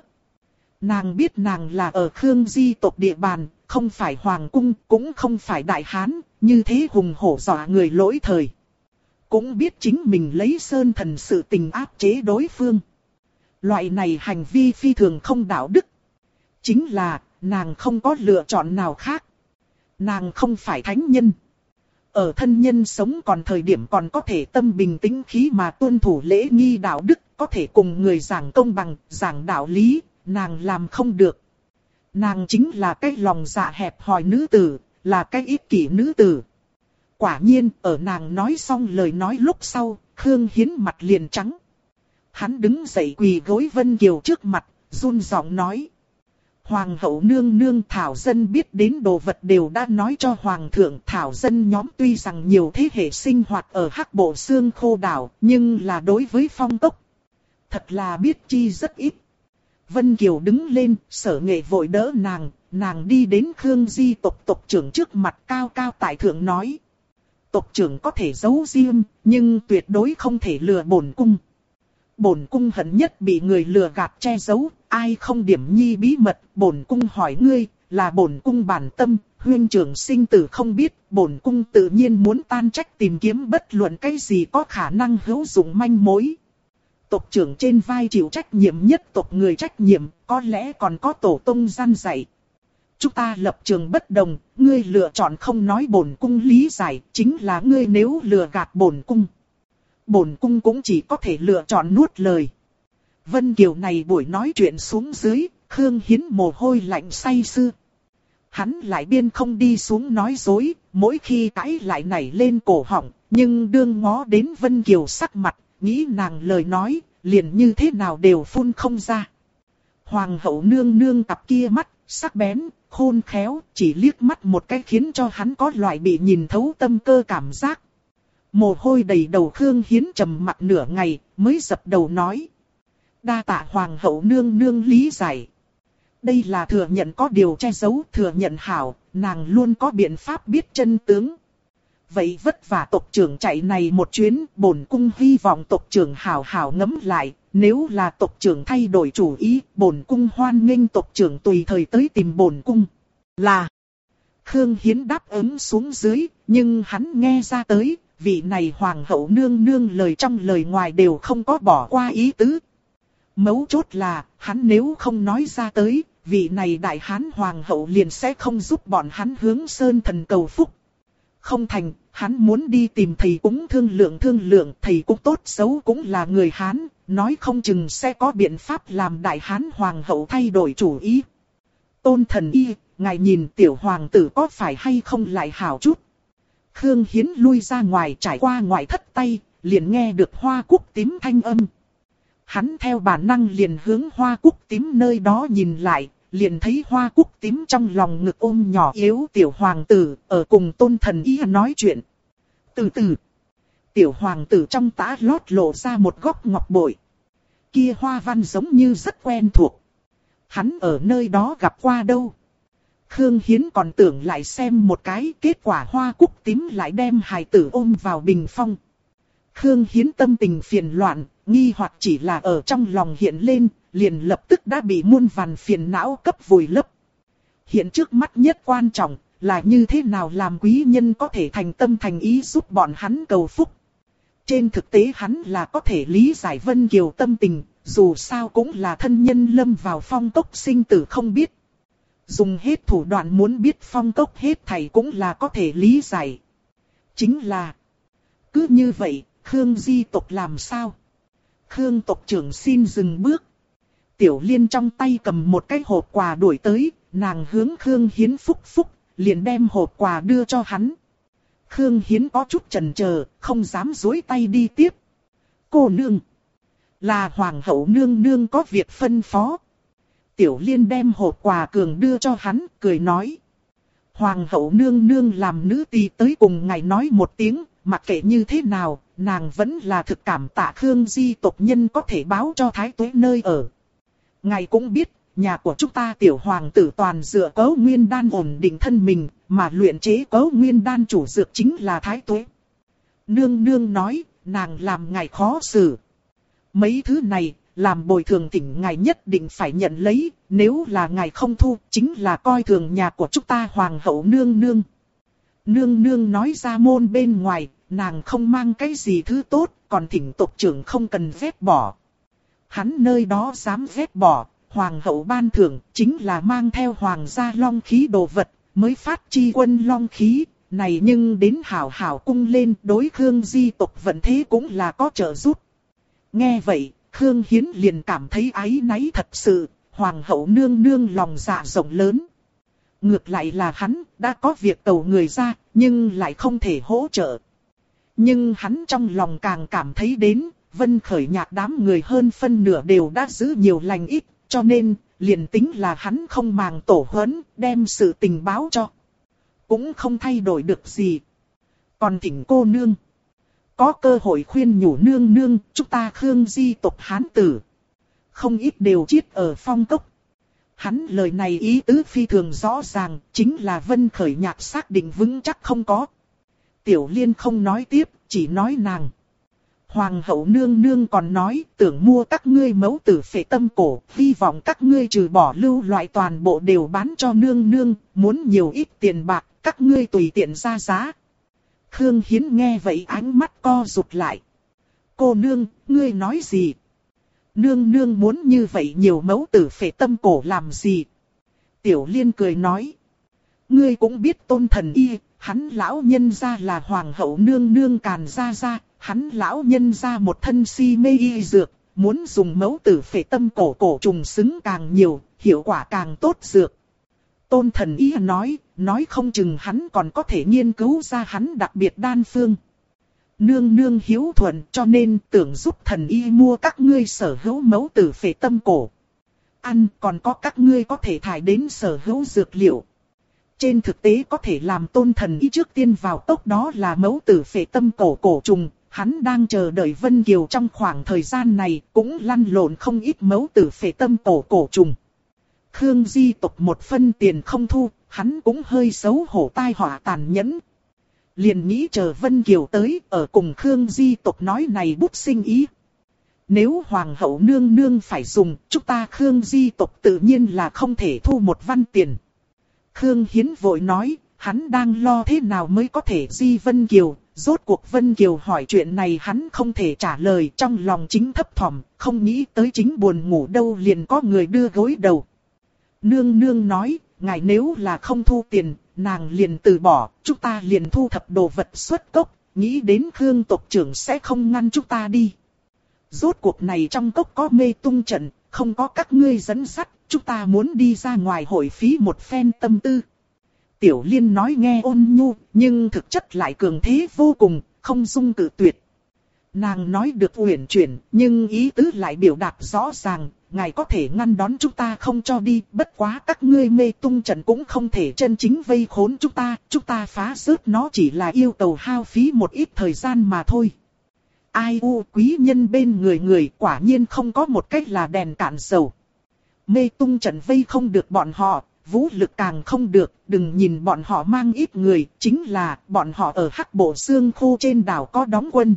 Nàng biết nàng là ở Khương Di tộc địa bàn, không phải hoàng cung, cũng không phải đại hán, như thế hùng hổ dọa người lỗi thời. Cũng biết chính mình lấy Sơn Thần sự tình áp chế đối phương. Loại này hành vi phi thường không đạo đức. Chính là, nàng không có lựa chọn nào khác. Nàng không phải thánh nhân. Ở thân nhân sống còn thời điểm còn có thể tâm bình tĩnh khí mà tuân thủ lễ nghi đạo đức, có thể cùng người giảng công bằng, giảng đạo lý, nàng làm không được. Nàng chính là cái lòng dạ hẹp hòi nữ tử, là cái ích kỷ nữ tử. Quả nhiên, ở nàng nói xong lời nói lúc sau, Khương Hiến mặt liền trắng. Hắn đứng dậy quỳ gối Vân Kiều trước mặt, run giọng nói. Hoàng hậu nương nương, thảo dân biết đến đồ vật đều đã nói cho hoàng thượng. Thảo dân nhóm tuy rằng nhiều thế hệ sinh hoạt ở Hắc Bộ Xương Khô đảo, nhưng là đối với Phong Cốc, thật là biết chi rất ít. Vân Kiều đứng lên, Sở Nghệ vội đỡ nàng đi đến Khương Di tộc tộc trưởng trước mặt cao cao tại thượng nói. Tộc trưởng có thể giấu riêng, nhưng tuyệt đối không thể lừa bổn cung. Bổn cung hận nhất bị người lừa gạt che giấu, ai không điểm nhi bí mật, bổn cung hỏi ngươi, là bổn cung bản tâm, huynh trưởng sinh tử không biết, bổn cung tự nhiên muốn tan trách tìm kiếm bất luận cái gì có khả năng hữu dụng manh mối. Tộc trưởng trên vai chịu trách nhiệm nhất tộc người trách nhiệm, có lẽ còn có tổ tông gian dạy. Chúng ta lập trường bất đồng, ngươi lựa chọn không nói bổn cung lý giải, chính là ngươi nếu lừa gạt bổn cung. Bổn cung cũng chỉ có thể lựa chọn nuốt lời. Vân Kiều này buổi nói chuyện xuống dưới, Khương Hiến mồ hôi lạnh say sưa. Hắn lại biên không đi xuống nói dối, mỗi khi cãi lại nảy lên cổ họng, nhưng đương ngó đến Vân Kiều sắc mặt, nghĩ nàng lời nói, liền như thế nào đều phun không ra. Hoàng hậu nương nương cặp kia mắt, sắc bén, khôn khéo, chỉ liếc mắt một cái khiến cho hắn có loại bị nhìn thấu tâm cơ cảm giác. Mồ hôi đầy đầu Khương Hiến trầm mặc nửa ngày, mới dập đầu nói. Đa tạ hoàng hậu nương nương lý giải. Đây là thừa nhận có điều che giấu, thừa nhận hảo, nàng luôn có biện pháp biết chân tướng. Vậy vất vả tộc trưởng chạy này một chuyến, bổn cung hy vọng tộc trưởng hảo hảo ngẫm lại, nếu là tộc trưởng thay đổi chủ ý, bổn cung hoan nghênh tộc trưởng tùy thời tới tìm bổn cung. Là Khương Hiến đáp ứng xuống dưới, nhưng hắn nghe ra tới, vị này hoàng hậu nương nương lời trong lời ngoài đều không có bỏ qua ý tứ. Mấu chốt là, hắn nếu không nói ra tới, vị này đại hán hoàng hậu liền sẽ không giúp bọn hắn hướng sơn thần cầu phúc. Không thành, hắn muốn đi tìm thầy cúng thương lượng, thầy cúng tốt xấu cũng là người Hán, nói không chừng sẽ có biện pháp làm đại hán hoàng hậu thay đổi chủ ý. Tôn thần y, ngài nhìn tiểu hoàng tử có phải hay không lại hảo chút. Khương Hiến lui ra ngoài trải qua ngoại thất tay, liền nghe được hoa cúc tím thanh âm. Hắn theo bản năng liền hướng hoa cúc tím nơi đó nhìn lại, liền thấy hoa cúc tím trong lòng ngực ôm nhỏ yếu tiểu hoàng tử, ở cùng tôn thần y nói chuyện. Từ từ, tiểu hoàng tử trong tã lót lộ ra một góc ngọc bội. Kia hoa văn giống như rất quen thuộc. Hắn ở nơi đó gặp qua đâu. Khương Hiến còn tưởng lại xem một cái, kết quả hoa cúc tím lại đem hài tử ôm vào bình phong. Khương Hiến tâm tình phiền loạn, nghi hoặc chỉ là ở trong lòng hiện lên, liền lập tức đã bị muôn vàn phiền não cấp vùi lấp. Hiện trước mắt nhất quan trọng là như thế nào làm quý nhân có thể thành tâm thành ý giúp bọn hắn cầu phúc. Trên thực tế hắn là có thể lý giải Vân Kiều tâm tình, dù sao cũng là thân nhân lâm vào phong tốc sinh tử không biết. Dùng hết thủ đoạn muốn biết phong tốc hết thảy cũng là có thể lý giải. Chính là, cứ như vậy, Khương di tộc làm sao? Khương tộc trưởng xin dừng bước. Tiểu Liên trong tay cầm một cái hộp quà đuổi tới, nàng hướng Khương Hiến phúc, liền đem hộp quà đưa cho hắn. Khương Hiến có chút chần chờ, không dám duỗi tay đi tiếp. Cô nương, là hoàng hậu nương nương có việc phân phó. Tiểu Liên đem hộp quà cường đưa cho hắn, cười nói. Hoàng hậu nương nương làm nữ tỳ tới cùng ngài nói một tiếng, mặc kệ như thế nào, nàng vẫn là thực cảm tạ Khương di tộc nhân có thể báo cho Thái Tuế nơi ở. Ngài cũng biết, nhà của chúng ta tiểu hoàng tử toàn dựa Cấu Nguyên Đan ổn định thân mình, mà luyện chế Cấu Nguyên Đan chủ dược chính là Thái Tuế. Nương nương nói, nàng làm ngài khó xử. Mấy thứ này, làm bồi thường thỉnh ngài nhất định phải nhận lấy, nếu là ngài không thu, chính là coi thường nhà của chúng ta hoàng hậu nương nương. Nương nương nói ra môn bên ngoài, nàng không mang cái gì thứ tốt, còn thỉnh tộc trưởng không cần vét bỏ. Hắn nơi đó dám vét bỏ, hoàng hậu ban thưởng, chính là mang theo hoàng gia long khí đồ vật, mới phát chi quân long khí, này nhưng đến hảo hảo cung lên, đối Khương di tộc vận thế cũng là có trợ giúp. Nghe vậy, Khương Hiến liền cảm thấy áy náy thật sự, hoàng hậu nương nương lòng dạ rộng lớn. Ngược lại là hắn, đã có việc cầu người ra, nhưng lại không thể hỗ trợ. Nhưng hắn trong lòng càng cảm thấy đến, Vân Khởi Nhạc đám người hơn phân nửa đều đã giữ nhiều lành ít, cho nên, liền tính là hắn không màng tổ huấn, đem sự tình báo cho. Cũng không thay đổi được gì. Còn thỉnh cô nương, có cơ hội khuyên nhủ nương nương, chúng ta Khương di tộc Hán tử. Không ít đều chết ở phong cốc. Hắn lời này ý tứ phi thường rõ ràng, chính là Vân Khởi Nhạc xác định vững chắc không có. Tiểu Liên không nói tiếp, chỉ nói nàng. Hoàng hậu nương nương còn nói, tưởng mua các ngươi mẫu tử phệ tâm cổ, hy vọng các ngươi trừ bỏ lưu loại toàn bộ đều bán cho nương nương, muốn nhiều ít tiền bạc, các ngươi tùy tiện ra giá. Khương Hiến nghe vậy ánh mắt co rụt lại. Cô nương, ngươi nói gì? Nương nương muốn như vậy nhiều mẫu tử phệ tâm cổ làm gì? Tiểu Liên cười nói. Ngươi cũng biết Tôn thần y, hắn lão nhân gia là hoàng hậu nương nương Càn gia gia, hắn lão nhân gia một thân si mê y dược, muốn dùng mẫu tử phệ tâm cổ trùng xứng càng nhiều, hiệu quả càng tốt dược. Tôn Thần Y nói không chừng hắn còn có thể nghiên cứu ra hắn đặc biệt đan phương. Nương nương hiếu thuận cho nên tưởng giúp Thần Y mua các ngươi sở hữu mẫu tử phệ tâm cổ. Ăn còn có các ngươi có thể thải đến sở hữu dược liệu. Trên thực tế có thể làm Tôn Thần Y trước tiên vào tốc đó là mẫu tử phệ tâm cổ trùng. Hắn đang chờ đợi Vân Kiều trong khoảng thời gian này cũng lăn lộn không ít mẫu tử phệ tâm cổ trùng. Khương Di tộc một phân tiền không thu, hắn cũng hơi xấu hổ tai họa tàn nhẫn. Liền nghĩ chờ Vân Kiều tới ở cùng Khương Di tộc nói này bút sinh ý. Nếu Hoàng hậu nương nương phải dùng, chúng ta Khương Di tộc tự nhiên là không thể thu một văn tiền. Khương Hiến vội nói, hắn đang lo thế nào mới có thể di Vân Kiều. Rốt cuộc Vân Kiều hỏi chuyện này hắn không thể trả lời, trong lòng chính thấp thỏm, không nghĩ tới chính buồn ngủ đâu liền có người đưa gối đầu. Nương nương nói, ngài nếu là không thu tiền, nàng liền từ bỏ, chúng ta liền thu thập đồ vật xuất cốc, nghĩ đến Khương tộc trưởng sẽ không ngăn chúng ta đi. Rốt cuộc này trong cốc có mê tung trận, không có các ngươi dẫn dắt, chúng ta muốn đi ra ngoài hội phí một phen tâm tư. Tiểu Liên nói nghe ôn nhu, nhưng thực chất lại cường thế vô cùng, không dung cự tuyệt. Nàng nói được uyển chuyển, nhưng ý tứ lại biểu đạt rõ ràng, ngài có thể ngăn đón chúng ta không cho đi, bất quá các ngươi mê tung trận cũng không thể chân chính vây khốn chúng ta phá rớt nó chỉ là yêu cầu hao phí một ít thời gian mà thôi. Ai u quý nhân bên người quả nhiên không có một cách là đèn cạn dầu. Mê tung trận vây không được bọn họ. Vũ lực càng không được, đừng nhìn bọn họ mang ít người, chính là bọn họ ở Hắc Bộ Xương Khô trên đảo có đóng quân.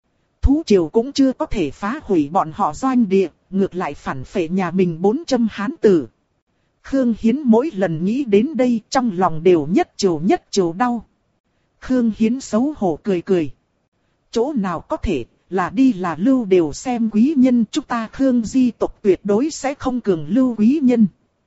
Thú triều cũng chưa có thể phá hủy bọn họ doanh địa, ngược lại phản phệ nhà mình 400 hán tử. Khương Hiến mỗi lần nghĩ đến đây trong lòng đều nhất triều đau. Khương Hiến xấu hổ cười. Chỗ nào có thể, là đi là lưu đều xem quý nhân, chúng ta Khương Di tộc tuyệt đối sẽ không cường lưu quý nhân.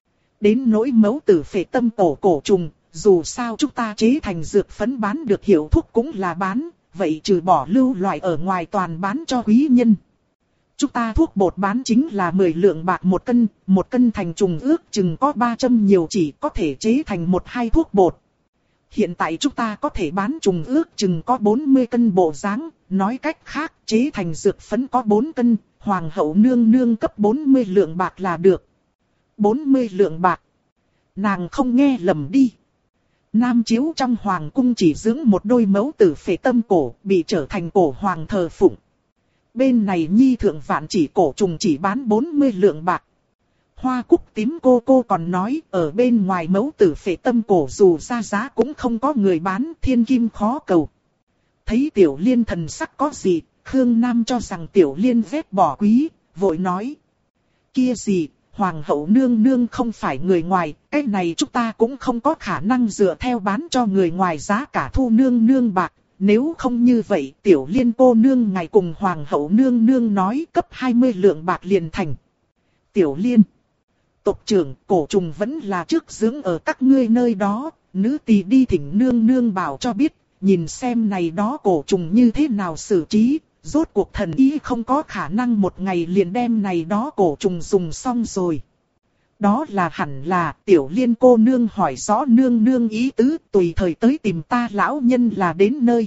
Đến nỗi mẫu tử phệ tâm cổ trùng, dù sao chúng ta chế thành dược phấn bán được hiệu thuốc cũng là bán, vậy trừ bỏ lưu loại ở ngoài toàn bán cho quý nhân. Chúng ta thuốc bột bán chính là 10 lượng bạc một cân thành trùng ước chừng có 300 nhiều chỉ có thể chế thành 1-2 thuốc bột. Hiện tại chúng ta có thể bán trùng ước chừng có 40 cân bộ dáng, nói cách khác chế thành dược phấn có 4 cân, Hoàng hậu nương nương cấp 40 lượng bạc là được. 40 lượng bạc. Nàng không nghe lầm đi. Nam chiếu trong hoàng cung chỉ dưỡng một đôi mẫu tử phệ tâm cổ, bị trở thành cổ hoàng thờ phụng. Bên này nhi thượng vạn chỉ cổ trùng chỉ bán 40 lượng bạc. Hoa cúc tím cô còn nói, ở bên ngoài mẫu tử phệ tâm cổ dù ra giá cũng không có người bán, thiên kim khó cầu. Thấy Tiểu Liên thần sắc có gì, Khương Nam cho rằng Tiểu Liên ghét bỏ quý, vội nói. Kia gì, Hoàng hậu nương nương không phải người ngoài, cái này chúng ta cũng không có khả năng dựa theo bán cho người ngoài giá cả thu nương nương bạc. Nếu không như vậy, Tiểu Liên cô nương ngài cùng Hoàng hậu nương nương nói cấp 20 lượng bạc liền thành. Tiểu Liên, tộc trưởng cổ trùng vẫn là trước dưỡng ở các ngươi nơi đó, nữ tỳ đi thỉnh nương nương bảo cho biết, nhìn xem này đó cổ trùng như thế nào xử trí. Rốt cuộc thần y không có khả năng một ngày liền đem này đó cổ trùng dùng xong rồi. Đó là hẳn là Tiểu Liên cô nương hỏi rõ nương nương ý tứ, tùy thời tới tìm ta lão nhân là đến nơi.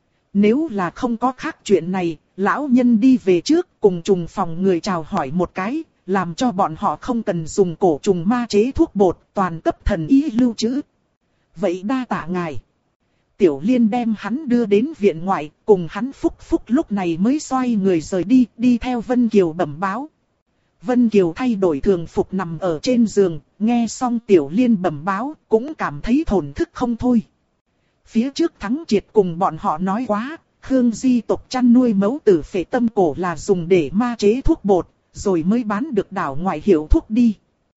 Nếu là không có khác chuyện này, lão nhân đi về trước cùng trùng phòng người chào hỏi một cái, làm cho bọn họ không cần dùng cổ trùng ma chế thuốc bột, toàn cấp thần y lưu trữ. Vậy đa tạ ngài. Tiểu Liên đem hắn đưa đến viện ngoại, cùng hắn phúc lúc này mới xoay người rời đi, đi theo Vân Kiều bẩm báo. Vân Kiều thay đổi thường phục nằm ở trên giường, nghe xong Tiểu Liên bẩm báo, cũng cảm thấy thổn thức không thôi. Phía trước Thắng Triệt cùng bọn họ nói quá, Khương Di tộc chăn nuôi mẫu tử phệ tâm cổ là dùng để ma chế thuốc bột, rồi mới bán được đảo ngoại hiệu thuốc đi.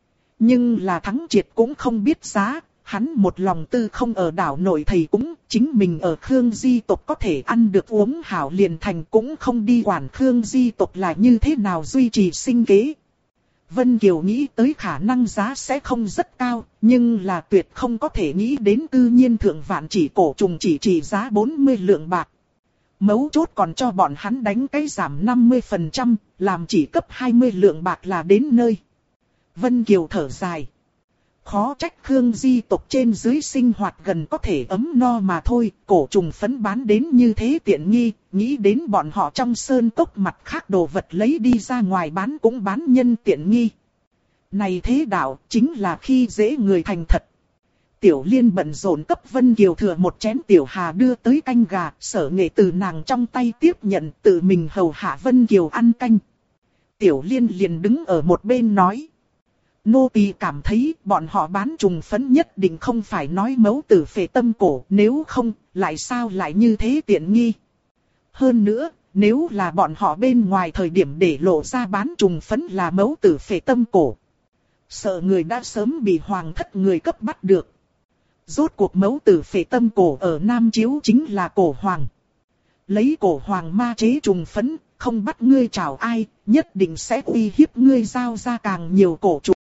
Nhưng là Thắng Triệt cũng không biết giá. Hắn một lòng tư không ở đảo nội thầy cũng, chính mình ở Khương Di tộc có thể ăn được uống hảo liền thành cũng không đi quản Khương Di tộc là như thế nào duy trì sinh kế. Vân Kiều nghĩ tới khả năng giá sẽ không rất cao, nhưng là tuyệt không có thể nghĩ đến cư nhiên thượng vạn chỉ cổ trùng chỉ giá 40 lượng bạc. Mấu chốt còn cho bọn hắn đánh cái giảm 50%, làm chỉ cấp 20 lượng bạc là đến nơi. Vân Kiều thở dài. Khó trách Khương Di tộc trên dưới sinh hoạt gần có thể ấm no mà thôi, cổ trùng phấn bán đến như thế tiện nghi, nghĩ đến bọn họ trong sơn cốc mặt khác đồ vật lấy đi ra ngoài bán cũng bán nhân tiện nghi. Này thế đạo chính là khi dễ người thành thật. Tiểu Liên bận rộn cấp Vân Kiều thừa một chén tiểu hà đưa tới canh gà, Sở Nghệ từ nàng trong tay tiếp nhận tự mình hầu hạ Vân Kiều ăn canh. Tiểu Liên liền đứng ở một bên nói. Nô tỳ cảm thấy bọn họ bán trùng phấn nhất định không phải nói mẫu tử phệ tâm cổ, nếu không, lại sao lại như thế tiện nghi. Hơn nữa, nếu là bọn họ bên ngoài thời điểm để lộ ra bán trùng phấn là mẫu tử phệ tâm cổ, sợ người đã sớm bị hoàng thất người cấp bắt được. Rốt cuộc mẫu tử phệ tâm cổ ở Nam Chiếu chính là cổ hoàng. Lấy cổ hoàng ma chế trùng phấn, không bắt ngươi chào ai, nhất định sẽ uy hiếp ngươi giao ra càng nhiều cổ trùng.